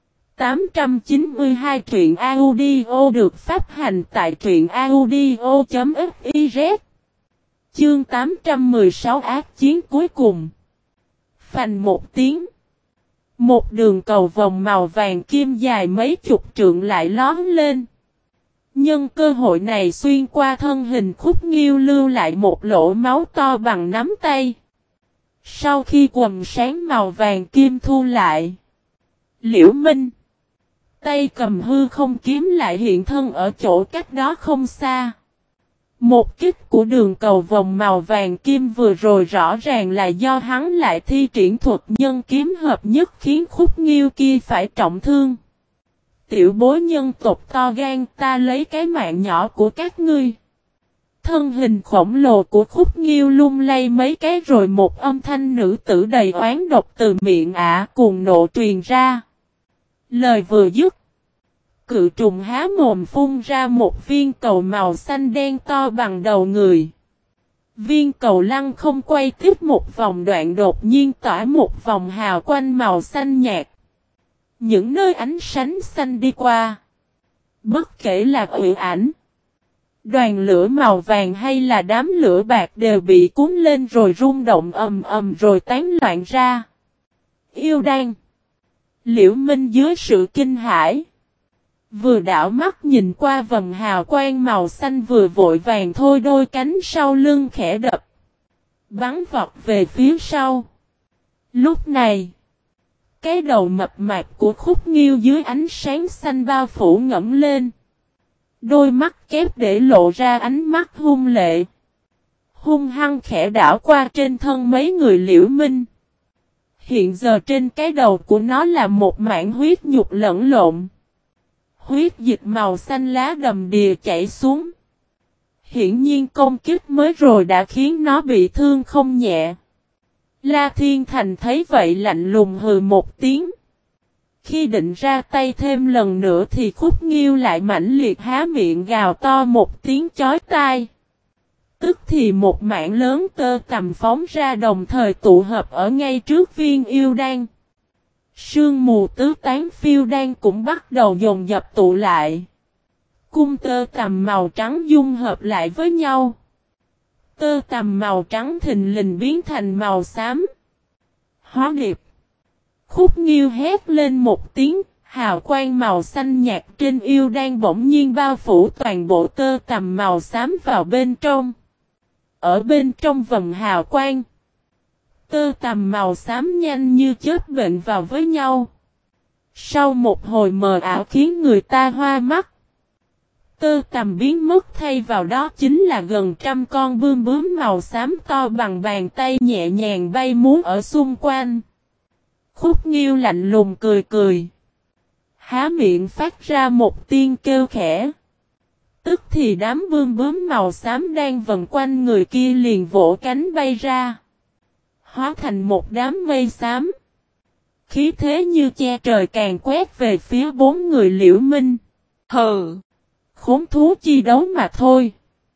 892 truyện audio được phát hành tại truyện audio.fiz. Chương 816 ác chiến cuối cùng. Phành một tiếng. Một đường cầu vòng màu vàng kim dài mấy chục trượng lại lóm lên. Nhân cơ hội này xuyên qua thân hình Khúc Nghiêu lưu lại một lỗ máu to bằng nắm tay. Sau khi quầng sáng màu vàng kim thu lại. Liễu Minh. Tay cầm hư không kiếm lại hiện thân ở chỗ cách đó không xa. Một kích của đường cầu vòng màu vàng kim vừa rồi rõ ràng là do hắn lại thi triển thuật nhân kiếm hợp nhất khiến Khúc Nghiêu kia phải trọng thương. Tiểu bối nhân tộc to gan ta lấy cái mạng nhỏ của các ngươi. Thân hình khổng lồ của Khúc Nghiêu lung lay mấy cái rồi một âm thanh nữ tử đầy oán độc từ miệng ả cuồng nộ truyền ra. Lời vừa dứt. Cự trùng há mồm phun ra một viên cầu màu xanh đen to bằng đầu người. Viên cầu lăng không quay tiếp một vòng đoạn đột nhiên tỏa một vòng hào quanh màu xanh nhạt. Những nơi ánh sáng xanh đi qua. Bất kể là Uy ảnh, đoàn lửa màu vàng hay là đám lửa bạc đều bị cuốn lên rồi rung động ầm ầm rồi tán loạn ra. Yêu đan. Liễu Minh dưới sự kinh hãi. Vừa đảo mắt nhìn qua vầng hào quang màu xanh vừa vội vàng thôi đôi cánh sau lưng khẽ đập. Bắn vọt về phía sau. Lúc này. Cái đầu mập mạp của Khúc Nghiêu dưới ánh sáng xanh bao phủ ngẩng lên. Đôi mắt kép để lộ ra ánh mắt hung lệ. Hung hăng khẽ đảo qua trên thân mấy người Liễu Minh. Hiện giờ trên cái đầu của nó là một mảng huyết nhục lẫn lộn. Huyết dịch màu xanh lá đầm đìa chảy xuống. Hiển nhiên công kích mới rồi đã khiến nó bị thương không nhẹ. La Thiên Thành thấy vậy lạnh lùng hừ một tiếng. Khi định ra tay thêm lần nữa thì Khúc Nghiêu lại mãnh liệt há miệng gào to một tiếng chói tai. Tức thì một mảng lớn tơ tằm phóng ra đồng thời tụ hợp ở ngay trước viên yêu đan. Sương mù tứ tán phiêu đan cũng bắt đầu dồn dập tụ lại. Cung tơ tằm màu trắng dung hợp lại với nhau. Tơ tằm màu trắng thình lình biến thành màu xám. Hóa điệp. Khúc Nghiêu hét lên một tiếng, hào quang màu xanh nhạt trên yêu đan bỗng nhiên bao phủ toàn bộ tơ tằm màu xám vào bên trong. Ở bên trong vầng hào quang, tơ tằm màu xám nhanh như chớp bệnh vào với nhau. Sau một hồi mờ ảo khiến người ta hoa mắt. Tơ tằm biến mất thay vào đó chính là gần trăm con bươm bướm màu xám to bằng bàn tay nhẹ nhàng bay múa ở xung quanh. Khúc Nghiêu lạnh lùng cười cười. Há miệng phát ra một tiếng kêu khẽ. Tức thì đám bươm bướm màu xám đang vần quanh người kia liền vỗ cánh bay ra. hóa thành một đám mây xám. Khí thế như che trời càng quét về phía bốn người Liễu Minh. Hừ! Khốn thú chi đấu mà thôi.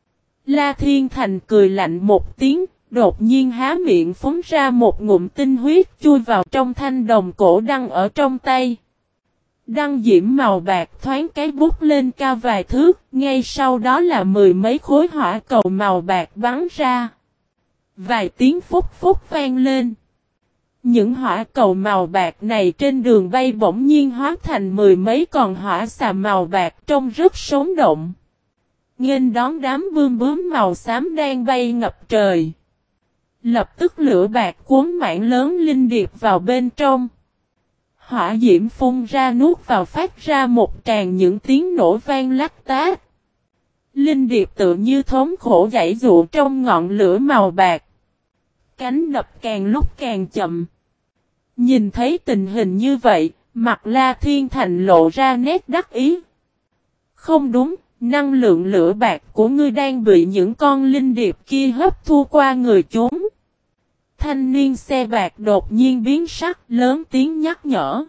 La Thiên Thành cười lạnh một tiếng, đột nhiên há miệng phóng ra một ngụm tinh huyết chui vào trong thanh đồng cổ đăng ở trong tay. Đăng diễm màu bạc thoáng cái bút lên cao vài thước, ngay sau đó là mười mấy khối hỏa cầu màu bạc bắn ra. Vài tiếng phúc phúc vang lên. Những hỏa cầu màu bạc này trên đường bay bỗng nhiên hóa thành mười mấy con hỏa xà màu bạc trông rất sống động. Nghênh đón đám bươm bướm màu xám đang bay ngập trời. Lập tức lửa bạc cuốn mảng lớn linh điệp vào bên trong. Hỏa diễm phun ra nuốt vào phát ra một tràng những tiếng nổ vang lách tát. Linh điệp tự như thống khổ giãy giụa trong ngọn lửa màu bạc. Cánh đập càng lúc càng chậm. Nhìn thấy tình hình như vậy, mặt La Thiên Thành lộ ra nét đắc ý. Không đúng, năng lượng lửa bạc của ngươi đang bị những con linh điệp kia hấp thu qua người chúng. Thanh niên xe bạc đột nhiên biến sắc, lớn tiếng nhắc nhở.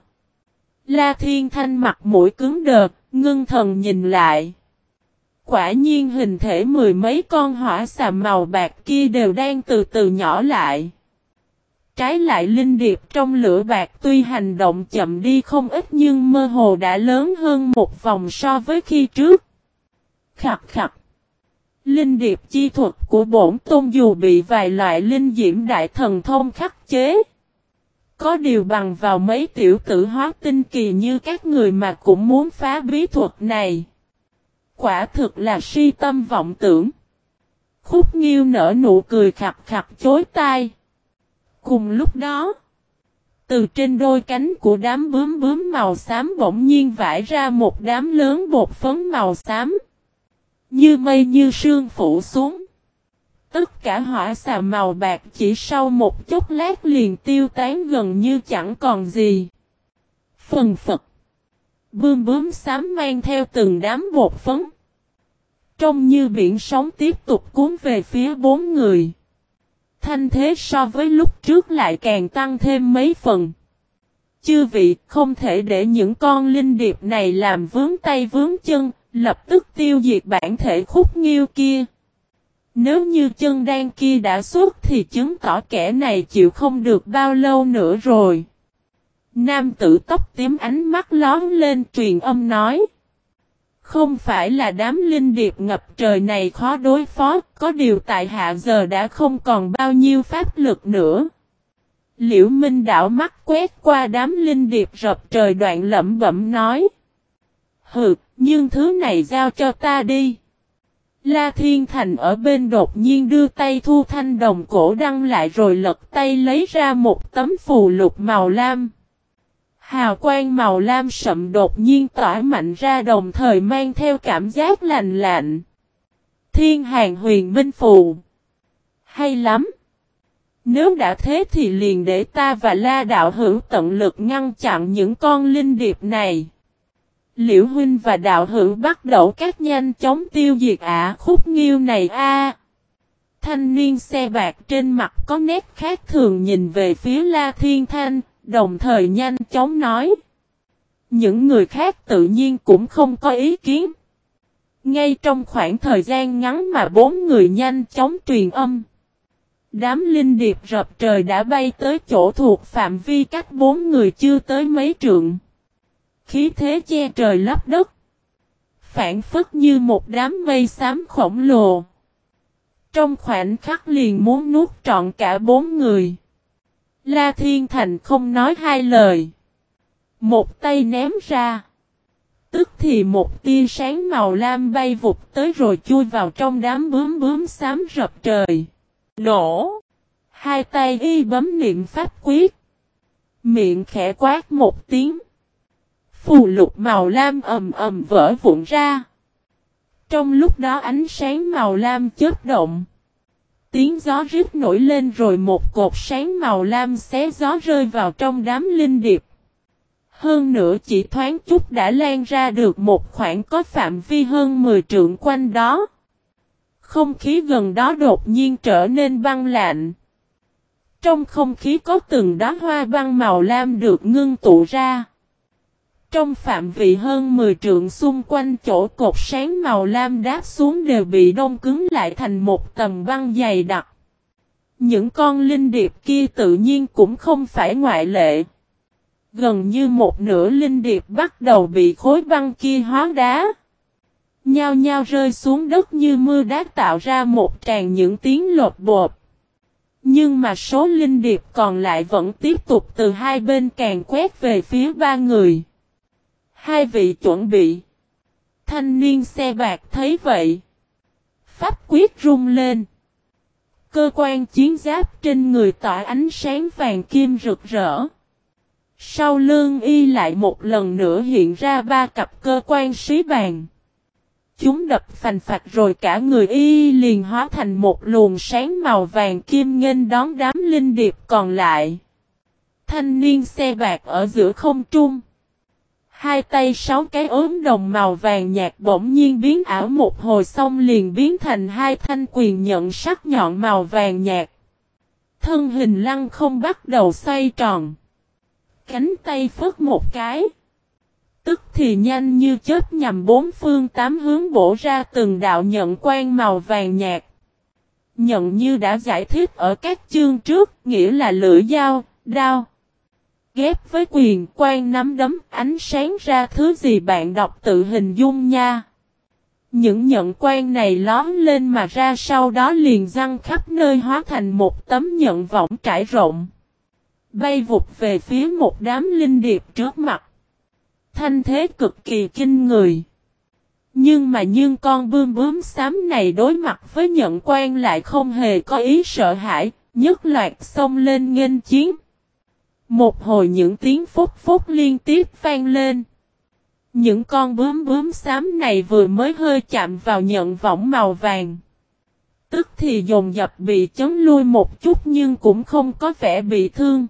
La Thiên Thanh mặt mũi cứng đờ, ngưng thần nhìn lại. Quả nhiên hình thể mười mấy con hỏa xà màu bạc kia đều đang từ từ nhỏ lại. Trái lại linh điệp trong lửa bạc tuy hành động chậm đi không ít nhưng mơ hồ đã lớn hơn một vòng so với khi trước. Khặt khặt. Linh điệp chi thuật của bổn tôn dù bị vài loại linh diễm đại thần thông khắc chế. Có điều bằng vào mấy tiểu tử hóa tinh kỳ như các người mà cũng muốn phá bí thuật này. Quả thực là si tâm vọng tưởng. Khúc Nghiêu nở nụ cười khặt khặt chối tai. Cùng lúc đó, từ trên đôi cánh của đám bướm bướm màu xám bỗng nhiên vãi ra một đám lớn bột phấn màu xám. Như mây như sương phủ xuống. Tất cả hỏa xà màu bạc chỉ sau một chốc lát liền tiêu tán gần như chẳng còn gì. Phần phật. Bươm bướm xám mang theo từng đám bột phấn. Trông như biển sóng tiếp tục cuốn về phía bốn người. Thanh thế so với lúc trước lại càng tăng thêm mấy phần. Chư vị không thể để những con linh điệp này làm vướng tay vướng chân, lập tức tiêu diệt bản thể Khúc Nghiêu kia. Nếu như chân đan kia đã xuất thì chứng tỏ kẻ này chịu không được bao lâu nữa rồi. Nam tử tóc tím ánh mắt lón lên truyền âm nói. Không phải là đám linh điệp ngập trời này khó đối phó, có điều tại hạ giờ đã không còn bao nhiêu pháp lực nữa. Liễu Minh đảo mắt quét qua đám linh điệp rập trời đoạn lẩm bẩm nói. Hừ, nhưng thứ này giao cho ta đi. La Thiên Thành ở bên đột nhiên đưa tay thu thanh đồng cổ đăng lại rồi lật tay lấy ra một tấm phù lục màu lam. Hào quang màu lam sậm đột nhiên tỏa mạnh ra đồng thời mang theo cảm giác lạnh lạnh. Thiên Hàn Huyền Minh Phù. Hay lắm. Nếu đã thế thì liền để ta và La đạo hữu tận lực ngăn chặn những con linh điệp này. Liễu huynh và đạo hữu bắt đầu các nhanh chóng tiêu diệt Khúc Nghiêu này Thanh niên xe bạc trên mặt có nét khác thường nhìn về phía La Thiên Thanh, đồng thời nhanh chóng nói. Những người khác tự nhiên cũng không có ý kiến. Ngay trong khoảng thời gian ngắn mà bốn người nhanh chóng truyền âm. Đám linh điệp rập trời đã bay tới chỗ thuộc phạm vi cách bốn người chưa tới mấy trượng. Khí thế che trời lấp đất. Phản phất như một đám mây xám khổng lồ. Trong khoảnh khắc liền muốn nuốt trọn cả bốn người. La Thiên Thành không nói hai lời. Một tay ném ra. Tức thì một tia sáng màu lam bay vụt tới rồi chui vào trong đám bướm bướm xám rập trời. Nổ! Hai tay y bấm niệm pháp quyết. Miệng khẽ quát một tiếng. Phù lục màu lam ầm ầm vỡ vụn ra. Trong lúc đó ánh sáng màu lam chớp động. Tiếng gió rít nổi lên rồi một cột sáng màu lam xé gió rơi vào trong đám linh điệp. Hơn nữa chỉ thoáng chút đã lan ra được một khoảng có phạm vi hơn 10 trượng quanh đó. Không khí gần đó đột nhiên trở nên băng lạnh. Trong không khí có từng đóa hoa băng màu lam được ngưng tụ ra. Trong phạm vị hơn 10 trượng xung quanh chỗ cột sáng màu lam đáp xuống đều bị đông cứng lại thành một tầng băng dày đặc. Những con linh điệp kia tự nhiên cũng không phải ngoại lệ. Gần như một nửa linh điệp bắt đầu bị khối băng kia hóa đá. Nhao nhao rơi xuống đất như mưa đá tạo ra một tràng những tiếng lột bột. Nhưng mà số linh điệp còn lại vẫn tiếp tục từ hai bên càng quét về phía ba người. Hai vị chuẩn bị. Thanh niên xe bạc thấy vậy. Pháp quyết rung lên. Cơ quan chiến giáp trên người tỏa ánh sáng vàng kim rực rỡ. Sau lưng y lại một lần nữa hiện ra ba cặp cơ quan sứ bàn. Chúng đập phành phạch rồi cả người y liền hóa thành một luồng sáng màu vàng kim nghênh đón đám linh điệp còn lại. Thanh niên xe bạc ở giữa không trung. Hai tay sáu cái ốm đồng màu vàng nhạt bỗng nhiên biến ảo một hồi xong liền biến thành hai thanh quyền nhận sắc nhọn màu vàng nhạt. Thân hình lăng không bắt đầu xoay tròn. Cánh tay phất một cái. Tức thì nhanh như chớp nhằm bốn phương tám hướng bổ ra từng đạo nhận quang màu vàng nhạt. Nhận như đã giải thích ở các chương trước, nghĩa là lưỡi dao, đao. Ghép với quyền quang nắm đấm ánh sáng ra thứ gì bạn đọc tự hình dung nha. Những nhận quang này lóm lên mà ra sau đó liền răng khắp nơi hóa thành một tấm nhận võng trải rộng. Bay vụt về phía một đám linh điệp trước mặt. Thanh thế cực kỳ kinh người. Nhưng con bướm xám này đối mặt với nhận quan lại không hề có ý sợ hãi, nhất loạt xông lên nghênh chiến. Một hồi những tiếng phúc phúc liên tiếp vang lên. Những con bướm xám này vừa mới hơi chạm vào nhận võng màu vàng. Tức thì dồn dập bị chấn lui một chút nhưng cũng không có vẻ bị thương.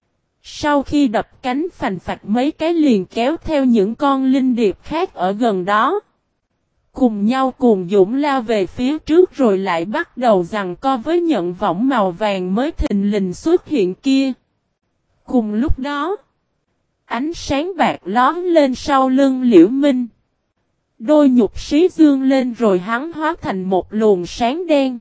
Sau khi đập cánh phành phạch mấy cái liền kéo theo những con linh điệp khác ở gần đó. Cùng nhau cuồng dũng lao về phía trước rồi lại bắt đầu giằng co với nhận võng màu vàng mới thình lình xuất hiện kia. Cùng lúc đó, ánh sáng bạc lóm lên sau lưng Liễu Minh. Đôi nhục xí dương lên rồi hắn hóa thành một luồng sáng đen.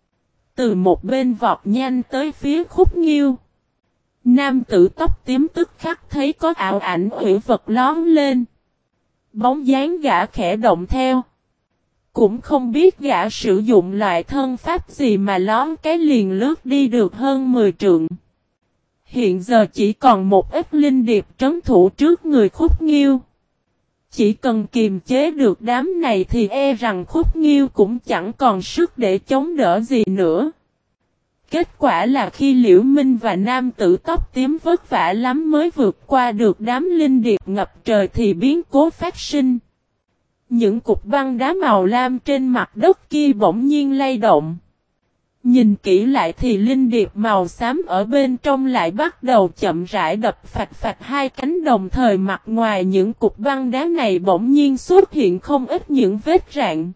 Từ một bên vọt nhanh tới phía Khúc Nghiêu. Nam tử tóc tím tức khắc thấy có ảo ảnh hủy vật lóm lên. Bóng dáng gã khẽ động theo. Cũng không biết gã sử dụng loại thân pháp gì mà lóm cái liền lướt đi được hơn 10 trượng. Hiện giờ chỉ còn một ít linh điệp trấn thủ trước người Khúc Nghiêu. Chỉ cần kiềm chế được đám này thì e rằng Khúc Nghiêu cũng chẳng còn sức để chống đỡ gì nữa. Kết quả là khi Liễu Minh và nam tử tóc tím vất vả lắm mới vượt qua được đám linh điệp ngập trời thì biến cố phát sinh. Những cục băng đá màu lam trên mặt đất kia bỗng nhiên lay động. Nhìn kỹ lại thì linh điệp màu xám ở bên trong lại bắt đầu chậm rãi đập phạch phạch hai cánh đồng thời mặt ngoài những cục băng đá này bỗng nhiên xuất hiện không ít những vết rạn.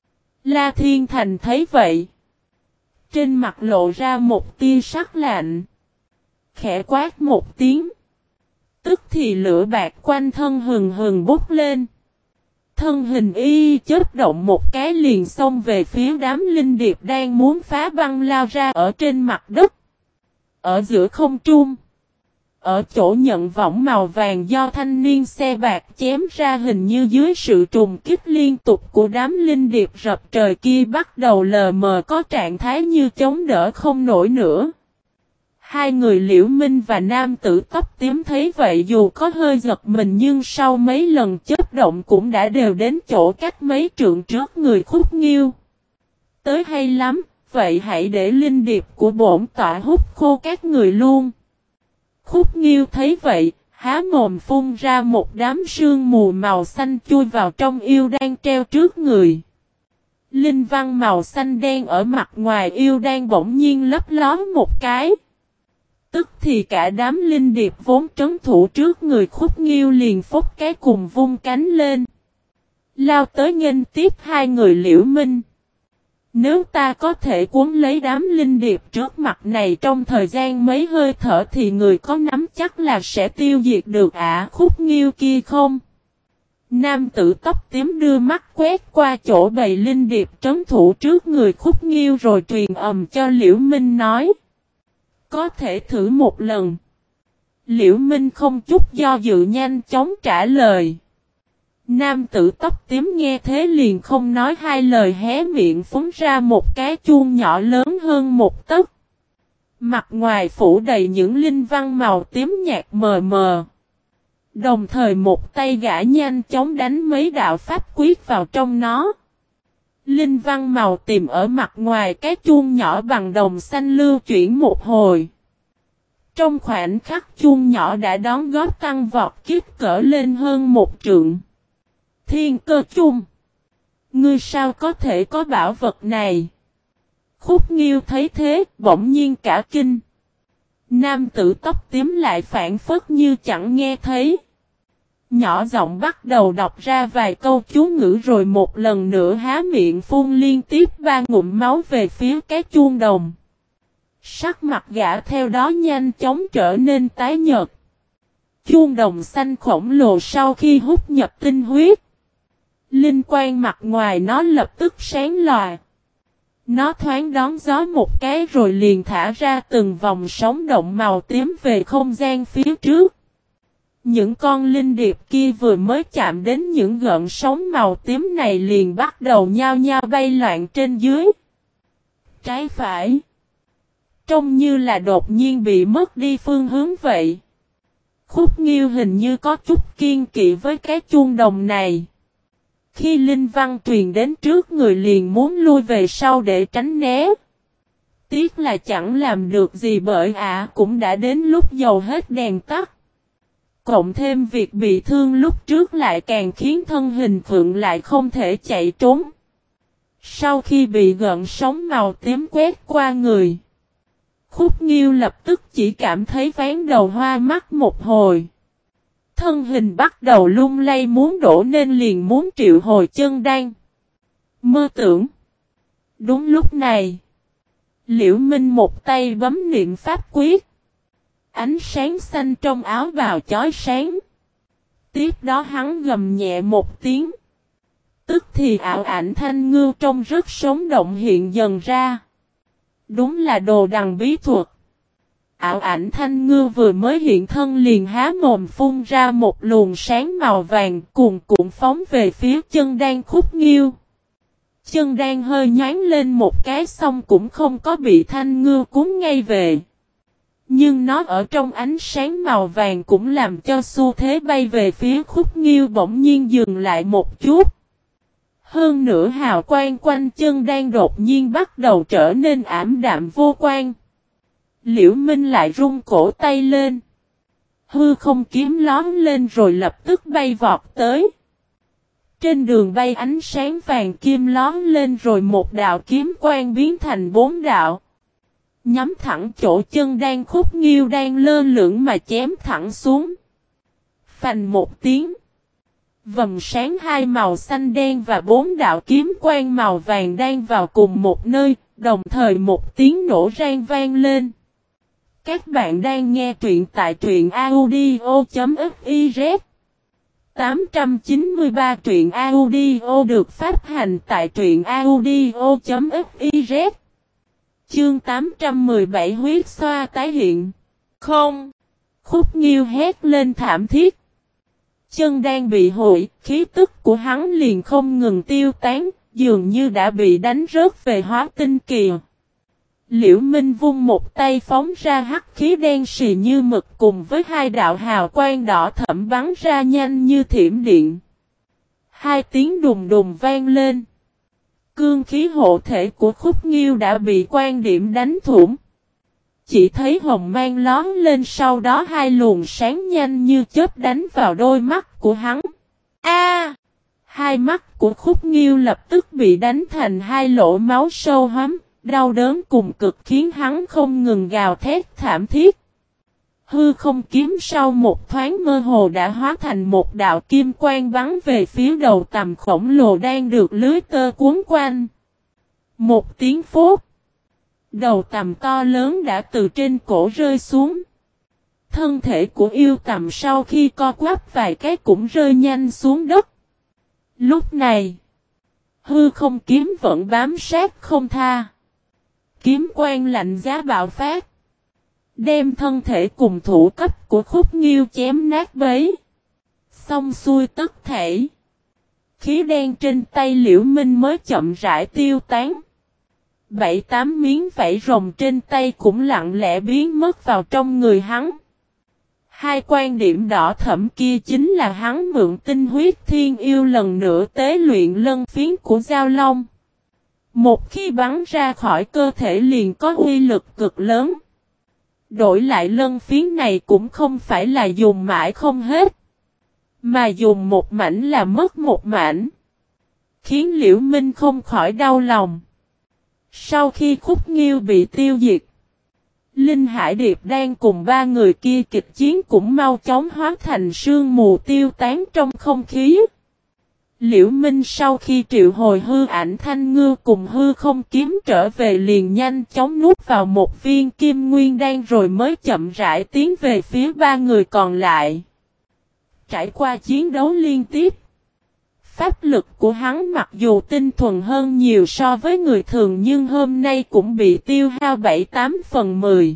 La Thiên Thành thấy vậy. Trên mặt lộ ra một tia sắc lạnh. Khẽ quát một tiếng. Tức thì lửa bạc quanh thân hừng hừng bốc lên. Thân hình y chớp động một cái liền xông về phía đám linh điệp đang muốn phá băng lao ra ở trên mặt đất. Ở giữa không trung. Ở chỗ nhận võng màu vàng do thanh niên xe bạc chém ra hình như dưới sự trùng kích liên tục của đám linh điệp rập trời kia bắt đầu lờ mờ có trạng thái như chống đỡ không nổi nữa. Hai người Liễu Minh và nam tử tóc tím thấy vậy dù có hơi giật mình nhưng sau mấy lần chớp động cũng đã đều đến chỗ cách mấy trượng trước người Khúc Nghiêu. Tới hay lắm, vậy hãy để linh điệp của bổn tọa hút khô các người luôn. Khúc Nghiêu thấy vậy, há mồm phun ra một đám sương mù màu xanh chui vào trong yêu đan treo trước người. Linh văn màu xanh đen ở mặt ngoài yêu đan bỗng nhiên lấp lóm một cái. Tức thì cả đám linh điệp vốn trấn thủ trước người Khúc Nghiêu liền phốc cái cùng vung cánh lên. Lao tới nghênh tiếp hai người Liễu Minh. Nếu ta có thể cuốn lấy đám linh điệp trước mặt này trong thời gian mấy hơi thở thì người có nắm chắc là sẽ tiêu diệt được Khúc Nghiêu kia không? Nam tử tóc tím đưa mắt quét qua chỗ bầy linh điệp trấn thủ trước người Khúc Nghiêu rồi truyền cho Liễu Minh nói. Có thể thử một lần. Liễu Minh không chút do dự nhanh chóng trả lời. Nam tử tóc tím nghe thế liền không nói hai lời hé miệng phun ra một cái chuông nhỏ lớn hơn một tấc. Mặt ngoài phủ đầy những linh văn màu tím nhạt mờ mờ. Đồng thời một tay gã nhanh chóng đánh mấy đạo pháp quyết vào trong nó. Linh văn màu tím ở mặt ngoài cái chuông nhỏ bằng đồng xanh lưu chuyển một hồi. Trong khoảnh khắc chuông nhỏ đã đón góp tăng vọt kích cỡ lên hơn một trượng. Thiên cơ chung. Ngươi sao có thể có bảo vật này? Khúc Nghiêu thấy thế, bỗng nhiên cả kinh. Nam tử tóc tím lại phản phất như chẳng nghe thấy. Nhỏ giọng bắt đầu đọc ra vài câu chú ngữ rồi một lần nữa há miệng phun liên tiếp 3 ngụm máu về phía cái chuông đồng. Sắc mặt gã theo đó nhanh chóng trở nên tái nhợt. Chuông đồng xanh khổng lồ sau khi hút nhập tinh huyết. Linh quang mặt ngoài nó lập tức sáng lòa. Nó thoáng đón gió một cái rồi liền thả ra từng vòng sóng động màu tím về không gian phía trước. Những con linh điệp kia vừa mới chạm đến những gợn sóng màu tím này liền bắt đầu nhao nhao bay loạn trên dưới. Trái phải. Trông như là đột nhiên bị mất đi phương hướng vậy. Khúc Nghiêu hình như có chút kiên kỵ với cái chuông đồng này. Khi linh văn truyền đến trước người liền muốn lui về sau để tránh né. Tiếc là chẳng làm được gì bởi cũng đã đến lúc dầu hết đèn tắt. Cộng thêm việc bị thương lúc trước lại càng khiến thân hình Phượng lại không thể chạy trốn. Sau khi bị gợn sóng màu tím quét qua người, Khúc Nghiêu lập tức chỉ cảm thấy ván đầu hoa mắt một hồi. Thân hình bắt đầu lung lay muốn đổ nên liền muốn triệu hồi chân đan. Mơ tưởng. Đúng lúc này, Liễu Minh một tay bấm niệm pháp quyết. Ánh sáng xanh trong áo bào chói sáng. Tiếp đó hắn gầm nhẹ một tiếng. Tức thì ảo ảnh thanh ngưu trông rất sống động hiện dần ra. Đúng là đồ đằng bí thuật. Ảo ảnh thanh ngưu vừa mới hiện thân liền há mồm phun ra một luồng sáng màu vàng cuồn cuộn phóng về phía chân đan Khúc Nghiêu. Chân đan hơi nhoáng lên một cái xong cũng không có bị thanh ngưu cuốn ngay về. Nhưng nó ở trong ánh sáng màu vàng cũng làm cho xu thế bay về phía Khúc Nghiêu bỗng nhiên dừng lại một chút. Hơn nữa hào quang quanh chân đan đột nhiên bắt đầu trở nên ảm đạm vô quang. Liễu Minh lại rung cổ tay lên. Hư không kiếm lón lên rồi lập tức bay vọt tới. Trên đường bay ánh sáng vàng kim lón lên rồi một đạo kiếm quang biến thành 4 đạo. Nhắm thẳng chỗ chân đan Khúc Nghiêu đang lơ lửng mà chém thẳng xuống. Phành một tiếng. Vầng sáng hai màu xanh đen và 4 đạo kiếm quang màu vàng đang vào cùng một nơi, đồng thời một tiếng nổ rang vang lên. Các bạn đang nghe truyện tại truyện audio.fiz 893 truyện audio được phát hành tại truyện audio.fiz. Chương 817 huyết xoa tái hiện. Không! Khúc Nghiêu hét lên thảm thiết. Chân đang bị hủy, khí tức của hắn liền không ngừng tiêu tán, dường như đã bị đánh rớt về hóa tinh kỳ. Liễu Minh vung một tay phóng ra hắc khí đen xì như mực cùng với 2 đạo hào quang đỏ thẫm bắn ra nhanh như thiểm điện. 2 tiếng đùng đùng vang lên. Cương khí hộ thể của Khúc Nghiêu đã bị quan điểm đánh thủng. Chỉ thấy hồng mang lón lên sau đó 2 luồng sáng nhanh như chớp đánh vào đôi mắt của hắn. Hai mắt của Khúc Nghiêu lập tức bị đánh thành 2 lỗ máu sâu hoắm, đau đớn cùng cực khiến hắn không ngừng gào thét thảm thiết. Hư không kiếm sau một thoáng mơ hồ đã hóa thành một đạo kim quang bắn về phía đầu tầm khổng lồ đang được lưới tơ cuốn quanh. Một tiếng phốt. Đầu tằm to lớn đã từ trên cổ rơi xuống. Thân thể của yêu tằm sau khi co quắp vài cái cũng rơi nhanh xuống đất. Lúc này, hư không kiếm vẫn bám sát không tha. Kiếm quang lạnh giá bạo phát. Đem thân thể cùng thủ cấp của Khúc Nghiêu chém nát bấy. Xong xuôi tất thể. Khí đen trên tay Liễu Minh mới chậm rãi tiêu tán. 7-8 miếng vảy rồng trên tay cũng lặng lẽ biến mất vào trong người hắn. Hai quan điểm đỏ thẫm kia chính là hắn mượn tinh huyết thiên yêu lần nữa tế luyện lân phiến của Giao Long. Một khi bắn ra khỏi cơ thể liền có uy lực cực lớn. Đổi lại lân phiến này cũng không phải là dùng mãi không hết. Mà dùng một mảnh là mất một mảnh. Khiến Liễu Minh không khỏi đau lòng. Sau khi Khúc Nghiêu bị tiêu diệt, Linh Hải Điệp đang cùng ba người kia kịch chiến cũng mau chóng hóa thành sương mù tiêu tán trong không khí. Liễu Minh sau khi triệu hồi hư ảnh Thanh Ngư cùng hư không kiếm trở về liền nhanh chóng nuốt vào một viên kim nguyên đan rồi mới chậm rãi tiến về phía ba người còn lại. Trải qua chiến đấu liên tiếp, pháp lực của hắn mặc dù tinh thuần hơn nhiều so với người thường nhưng hôm nay cũng bị tiêu hao 7-8/10.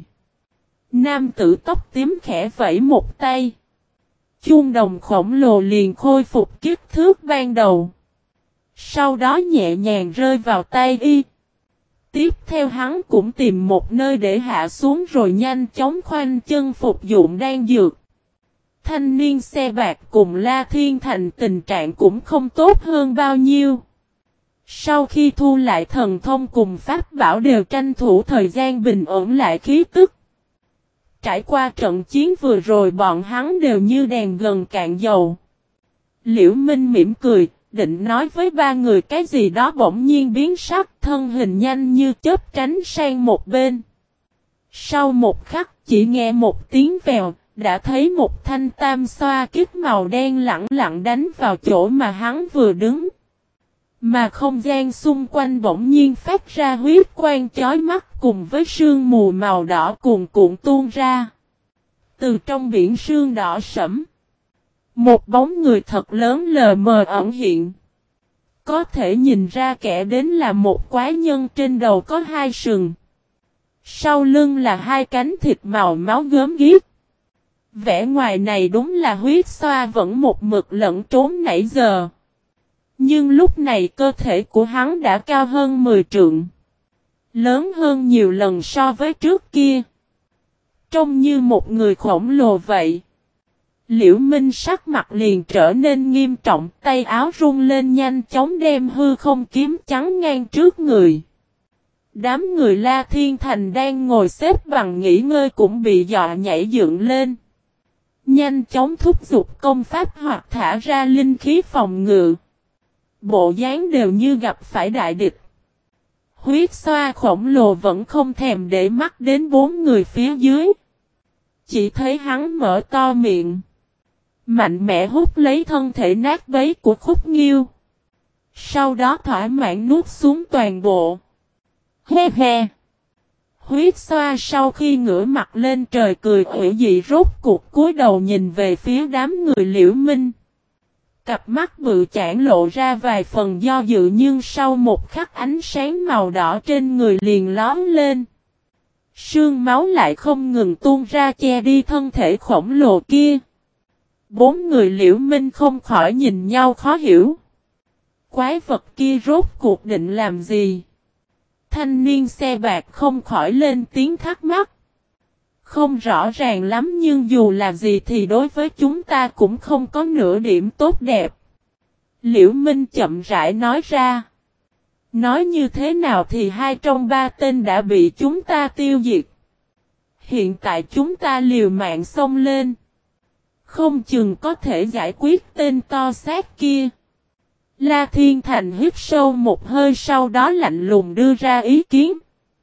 Nam tử tóc tím khẽ vẫy một tay. Chuông đồng khổng lồ liền khôi phục kích thước ban đầu. Sau đó nhẹ nhàng rơi vào tay y. Tiếp theo hắn cũng tìm một nơi để hạ xuống rồi nhanh chóng khoanh chân phục dụng đan dược. Thanh niên xe bạc cùng La Thiên Thành tình trạng cũng không tốt hơn bao nhiêu. Sau khi thu lại thần thông cùng pháp bảo đều tranh thủ thời gian bình ổn lại khí tức. Trải qua trận chiến vừa rồi bọn hắn đều như đèn gần cạn dầu. Liễu Minh mỉm cười, định nói với ba người cái gì đó bỗng nhiên biến sắc, thân hình nhanh như chớp tránh sang một bên. Sau một khắc chỉ nghe một tiếng vèo, đã thấy một thanh tam xoa kích màu đen lẳng lặng đánh vào chỗ mà hắn vừa đứng. Mà không gian xung quanh bỗng nhiên phát ra huyết quang chói mắt cùng với sương mù màu đỏ cuồn cuộn tuôn ra. Từ trong biển sương đỏ sẫm, một bóng người thật lớn lờ mờ ẩn hiện. Có thể nhìn ra kẻ đến là một quái nhân trên đầu có hai sừng. Sau lưng là hai cánh thịt màu máu gớm ghiếc. Vẻ ngoài này đúng là huyết xoa vẫn một mực lẫn trốn nãy giờ. Nhưng lúc này cơ thể của hắn đã cao hơn 10 trượng. Lớn hơn nhiều lần so với trước kia. Trông như một người khổng lồ vậy. Liễu Minh sắc mặt liền trở nên nghiêm trọng, tay áo rung lên nhanh chóng đem hư không kiếm chắn ngang trước người. Đám người La Thiên Thành đang ngồi xếp bằng nghỉ ngơi cũng bị dọa nhảy dựng lên. Nhanh chóng thúc giục công pháp hoặc thả ra linh khí phòng ngự. Bộ dáng đều như gặp phải đại địch. Huyết xoa khổng lồ vẫn không thèm để mắt đến bốn người phía dưới. Chỉ thấy hắn mở to miệng. Mạnh mẽ hút lấy thân thể nát bấy của Khúc Nghiêu. Sau đó thỏa mãn nuốt xuống toàn bộ. He he. Huyết xoa sau khi ngửa mặt lên trời cười ủy dị rốt cuộc cúi đầu nhìn về phía đám người Liễu Minh. Cặp mắt bự chản lộ ra vài phần do dự nhưng sau một khắc ánh sáng màu đỏ trên người liền lóm lên. Sương máu lại không ngừng tuôn ra che đi thân thể khổng lồ kia. Bốn người Liễu Minh không khỏi nhìn nhau khó hiểu. Quái vật kia rốt cuộc định làm gì? Thanh niên xe bạc không khỏi lên tiếng thắc mắc. Không rõ ràng lắm nhưng dù là gì thì đối với chúng ta cũng không có nửa điểm tốt đẹp. Liễu Minh chậm rãi nói ra. Nói như thế nào thì 2 trong 3 tên đã bị chúng ta tiêu diệt. Hiện tại chúng ta liều mạng xông lên. Không chừng có thể giải quyết tên to xác kia. La Thiên Thành hít sâu một hơi sau đó lạnh lùng đưa ra ý kiến.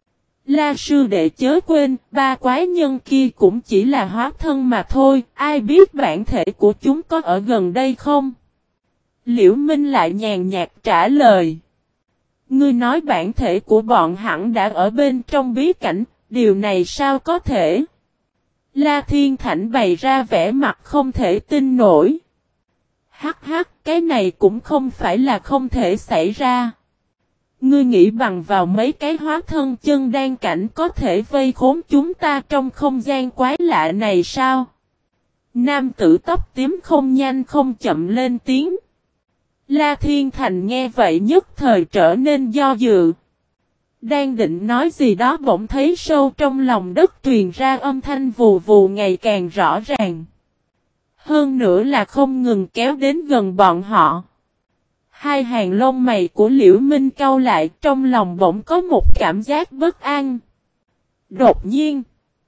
La sư đệ chớ quên, 3 quái nhân kia cũng chỉ là hóa thân mà thôi, ai biết bản thể của chúng có ở gần đây không? Liễu Minh lại nhàn nhạt trả lời. Ngươi nói bản thể của bọn hẳn đã ở bên trong bí cảnh, điều này sao có thể? La Thiên Thảnh bày ra vẻ mặt không thể tin nổi. Hắc hắc, cái này cũng không phải là không thể xảy ra. Ngươi nghĩ bằng vào mấy cái hóa thân chân đan cảnh có thể vây khốn chúng ta trong không gian quái lạ này sao? Nam tử tóc tím không nhanh không chậm lên tiếng. La Thiên Thành nghe vậy nhất thời trở nên do dự. Đang định nói gì đó bỗng thấy sâu trong lòng đất truyền ra âm thanh vù vù ngày càng rõ ràng. Hơn nữa là không ngừng kéo đến gần bọn họ. Hai hàng lông mày của Liễu Minh cau lại, trong lòng bỗng có một cảm giác bất an. Đột nhiên,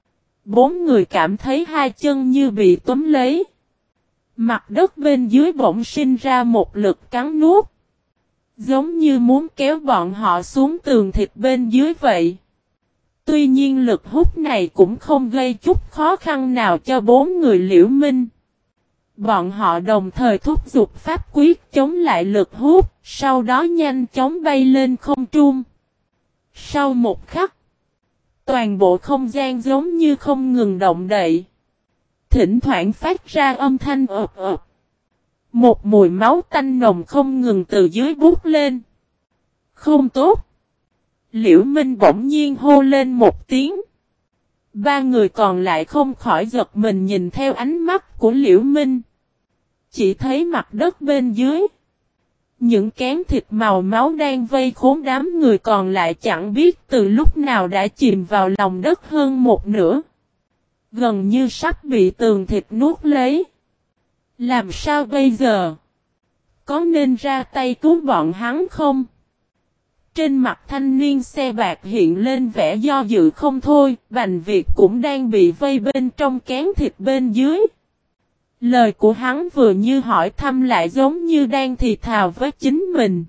bốn người cảm thấy hai chân như bị túm lấy. Mặt đất bên dưới bỗng sinh ra một lực cắn nuốt. Giống như muốn kéo bọn họ xuống tường thịt bên dưới vậy. Tuy nhiên lực hút này cũng không gây chút khó khăn nào cho bốn người Liễu Minh. Bọn họ đồng thời thúc giục pháp quyết chống lại lực hút, sau đó nhanh chóng bay lên không trung. Sau một khắc, toàn bộ không gian giống như không ngừng động đậy. Thỉnh thoảng phát ra âm thanh ộp ộp. Một mùi máu tanh nồng không ngừng từ dưới bút lên. Không tốt. Liễu Minh bỗng nhiên hô lên một tiếng. Ba người còn lại không khỏi giật mình nhìn theo ánh mắt của Liễu Minh. Chỉ thấy mặt đất bên dưới. Những kén thịt màu máu đang vây khốn đám người còn lại chẳng biết từ lúc nào đã chìm vào lòng đất hơn một nửa. Gần như sắp bị tường thịt nuốt lấy. Làm sao bây giờ? Có nên ra tay cứu bọn hắn không? Trên mặt thanh niên xe bạc hiện lên vẻ do dự không thôi, Bành Việt cũng đang bị vây bên trong kén thịt bên dưới. Lời của hắn vừa như hỏi thăm lại giống như đang thì thào với chính mình.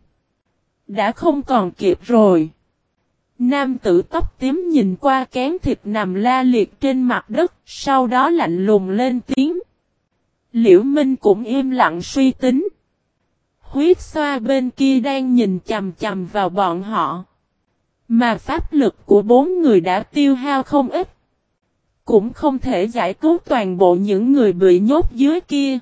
Đã không còn kịp rồi. Nam tử tóc tím nhìn qua kén thịt nằm la liệt trên mặt đất, sau đó lạnh lùng lên tiếng. Liễu Minh cũng im lặng suy tính. Huyết xoa bên kia đang nhìn chằm chằm vào bọn họ. Mà pháp lực của bốn người đã tiêu hao không ít. Cũng không thể giải cứu toàn bộ những người bị nhốt dưới kia.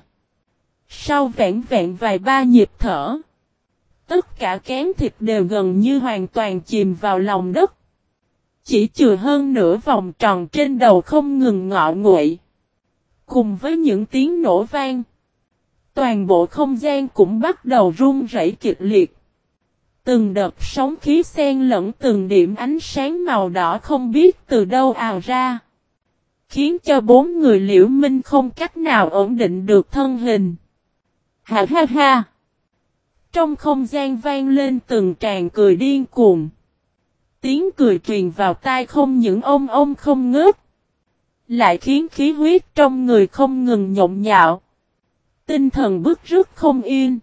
Sau vẹn vẹn vài ba nhịp thở. Tất cả kén thịt đều gần như hoàn toàn chìm vào lòng đất. Chỉ trừ hơn nửa vòng tròn trên đầu không ngừng ngọ nguậy. Cùng với những tiếng nổ vang. Toàn bộ không gian cũng bắt đầu rung rẩy kịch liệt. Từng đợt sóng khí xen lẫn từng điểm ánh sáng màu đỏ không biết từ đâu ào ra. Khiến cho bốn người Liễu Minh không cách nào ổn định được thân hình. Ha ha ha! Trong không gian vang lên từng tràng cười điên cuồng. Tiếng cười truyền vào tai không những ông không ngớt. Lại khiến khí huyết trong người không ngừng nhộn nhạo. Tinh thần bứt rứt không yên.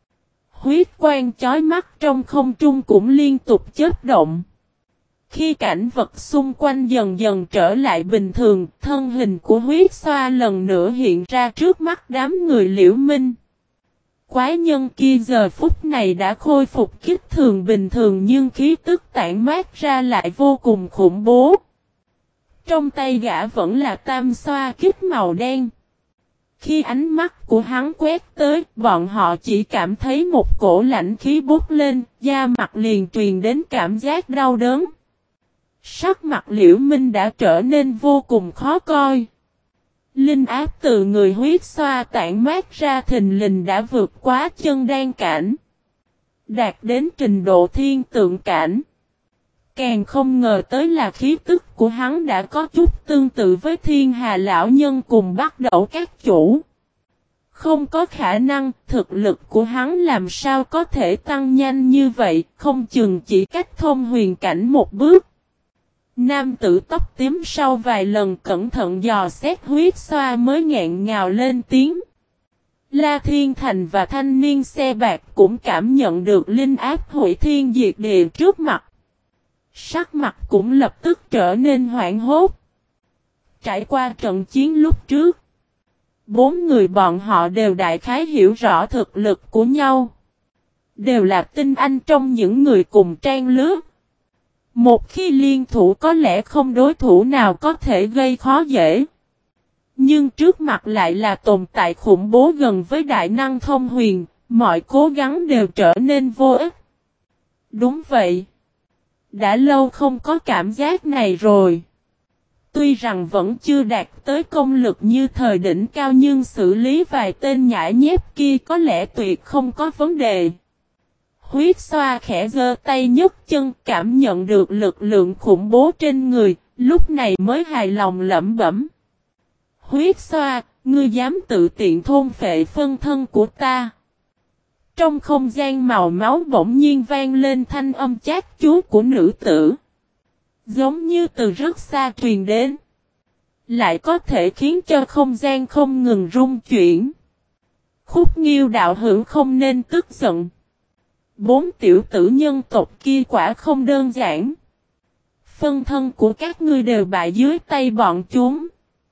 Huyết quang chói mắt trong không trung cũng liên tục chớp động. Khi cảnh vật xung quanh dần dần trở lại bình thường, thân hình của huyết xoa lần nữa hiện ra trước mắt đám người Liễu Minh. Quái nhân kia giờ phút này đã khôi phục kích thường bình thường nhưng khí tức tản mát ra lại vô cùng khủng bố. Trong tay gã vẫn là tam xoa kích màu đen. Khi ánh mắt của hắn quét tới, bọn họ chỉ cảm thấy một cổ lạnh khí bút lên, da mặt liền truyền đến cảm giác đau đớn. Sắc mặt Liễu Minh đã trở nên vô cùng khó coi. Linh áp từ người huyết xoa tản mát ra thình lình đã vượt quá chân đan cảnh. Đạt đến trình độ thiên tượng cảnh. Càng không ngờ tới là khí tức của hắn đã có chút tương tự với thiên hà lão nhân cùng bắt đầu các chủ. Không có khả năng, thực lực của hắn làm sao có thể tăng nhanh như vậy, không chừng chỉ cách thông huyền cảnh một bước. Nam tử tóc tím sau vài lần cẩn thận dò xét huyết xoa mới nghẹn ngào lên tiếng. La Thiên Thành và thanh niên xe bạc cũng cảm nhận được linh áp hủy thiên diệt địa trước mặt. Sắc mặt cũng lập tức trở nên hoảng hốt. Trải qua trận chiến lúc trước, bốn người bọn họ đều đại khái hiểu rõ thực lực của nhau. Đều là tinh anh trong những người cùng trang lứa. Một khi liên thủ có lẽ không đối thủ nào có thể gây khó dễ. Nhưng trước mặt lại là tồn tại khủng bố gần với đại năng thông huyền, mọi cố gắng đều trở nên vô ích. Đúng vậy. Đã lâu không có cảm giác này rồi. Tuy rằng vẫn chưa đạt tới công lực như thời đỉnh cao nhưng xử lý vài tên nhãi nhép kia có lẽ tuyệt không có vấn đề. Huyết xoa khẽ giơ tay nhấc chân cảm nhận được lực lượng khủng bố trên người, lúc này mới hài lòng lẩm bẩm. Huyết xoa, ngươi dám tự tiện thôn phệ phân thân của ta. Trong không gian màu máu bỗng nhiên vang lên thanh âm chát chúa của nữ tử. Giống như từ rất xa truyền đến. Lại có thể khiến cho không gian không ngừng rung chuyển. Khúc Nghiêu đạo hữu không nên tức giận. 4 tiểu tử nhân tộc kia quả không đơn giản. Phân thân của các ngươi đều bại dưới tay bọn chúng.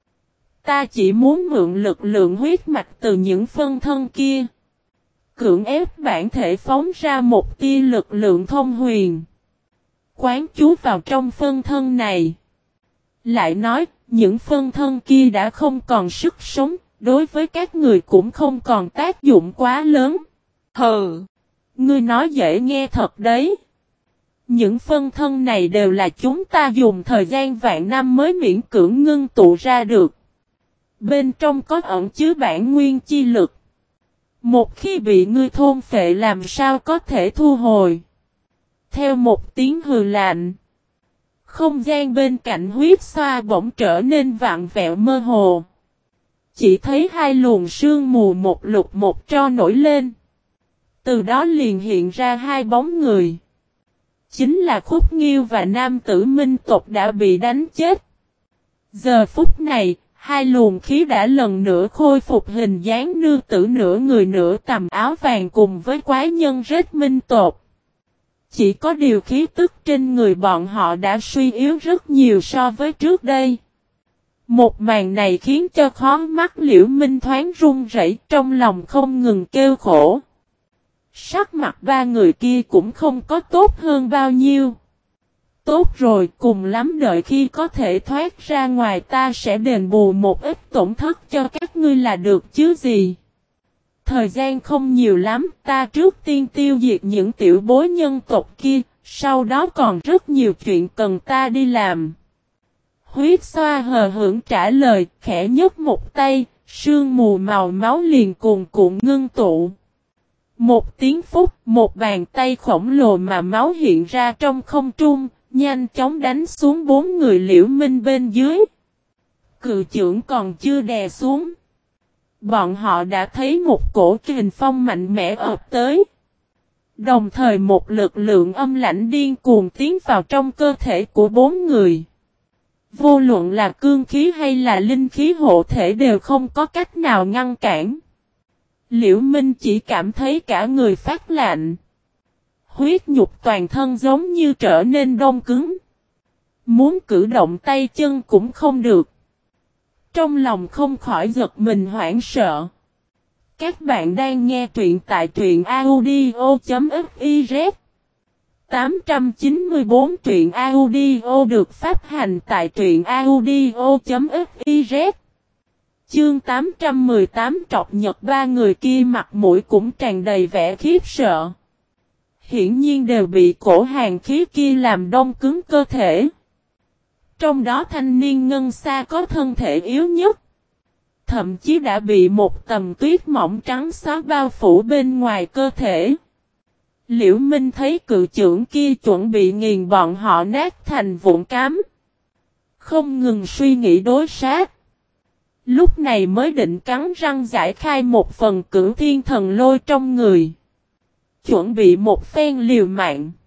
Ta chỉ muốn mượn lực lượng huyết mạch từ những phân thân kia. Cưỡng ép bản thể phóng ra một tia lực lượng thông huyền. Quán chú vào trong phân thân này. Lại nói, những phân thân kia đã không còn sức sống, đối với các người cũng không còn tác dụng quá lớn. Hừ, ngươi nói dễ nghe thật đấy. Những phân thân này đều là chúng ta dùng thời gian vạn năm mới miễn cưỡng ngưng tụ ra được. Bên trong có ẩn chứa bản nguyên chi lực. Một khi bị ngươi thôn phệ làm sao có thể thu hồi. Theo một tiếng hừ lạnh. Không gian bên cạnh huyết xoa bỗng trở nên vặn vẹo mơ hồ. Chỉ thấy hai luồng sương mù một lục một tro nổi lên. Từ đó liền hiện ra hai bóng người. Chính là Khúc Nghiêu và nam tử minh tộc đã bị đánh chết. Giờ phút này, hai luồng khí đã lần nữa khôi phục hình dáng nương tử nửa người nửa tầm áo vàng cùng với quái nhân rết minh tộc. Chỉ có điều khí tức trên người bọn họ đã suy yếu rất nhiều so với trước đây. Một màn này khiến cho khó mắt Liễu Minh thoáng run rẩy trong lòng không ngừng kêu khổ. Sắc mặt ba người kia cũng không có tốt hơn bao nhiêu. Tốt rồi, cùng lắm đợi khi có thể thoát ra ngoài ta sẽ đền bù một ít tổn thất cho các ngươi là được chứ gì. Thời gian không nhiều lắm, ta trước tiên tiêu diệt những tiểu bối nhân tộc kia, sau đó còn rất nhiều chuyện cần ta đi làm. Huyết xoa hờ hững trả lời, khẽ nhấc một tay, sương mù màu máu liền cuồn cuộn ngưng tụ. Một tiếng phút, một bàn tay khổng lồ mà máu hiện ra trong không trung, nhanh chóng đánh xuống 4 người Liễu Minh bên dưới. Cự chưởng còn chưa đè xuống. Bọn họ đã thấy một cổ kình phong mạnh mẽ ập tới. Đồng thời một lực lượng âm lãnh điên cuồng tiến vào trong cơ thể của 4 người. Vô luận là cương khí hay là linh khí hộ thể đều không có cách nào ngăn cản. Liễu Minh chỉ cảm thấy cả người phát lạnh. Huyết nhục toàn thân giống như trở nên đông cứng. Muốn cử động tay chân cũng không được. Trong lòng không khỏi giật mình hoảng sợ. Các bạn đang nghe truyện tại truyện audio.fiz 894 truyện audio được phát hành tại truyện audio.fiz. Chương 818 trọc nhật ba người kia mặt mũi cũng tràn đầy vẻ khiếp sợ. Hiển nhiên đều bị cổ hàn khí kia làm đông cứng cơ thể. Trong đó thanh niên ngân xa có thân thể yếu nhất. Thậm chí đã bị một tầng tuyết mỏng trắng xóa bao phủ bên ngoài cơ thể. Liễu Minh thấy cự chưởng kia chuẩn bị nghiền bọn họ nát thành vụn cám. Không ngừng suy nghĩ đối sát. Lúc này mới định cắn răng giải khai một phần cửu thiên thần lôi trong người. Chuẩn bị một phen liều mạng.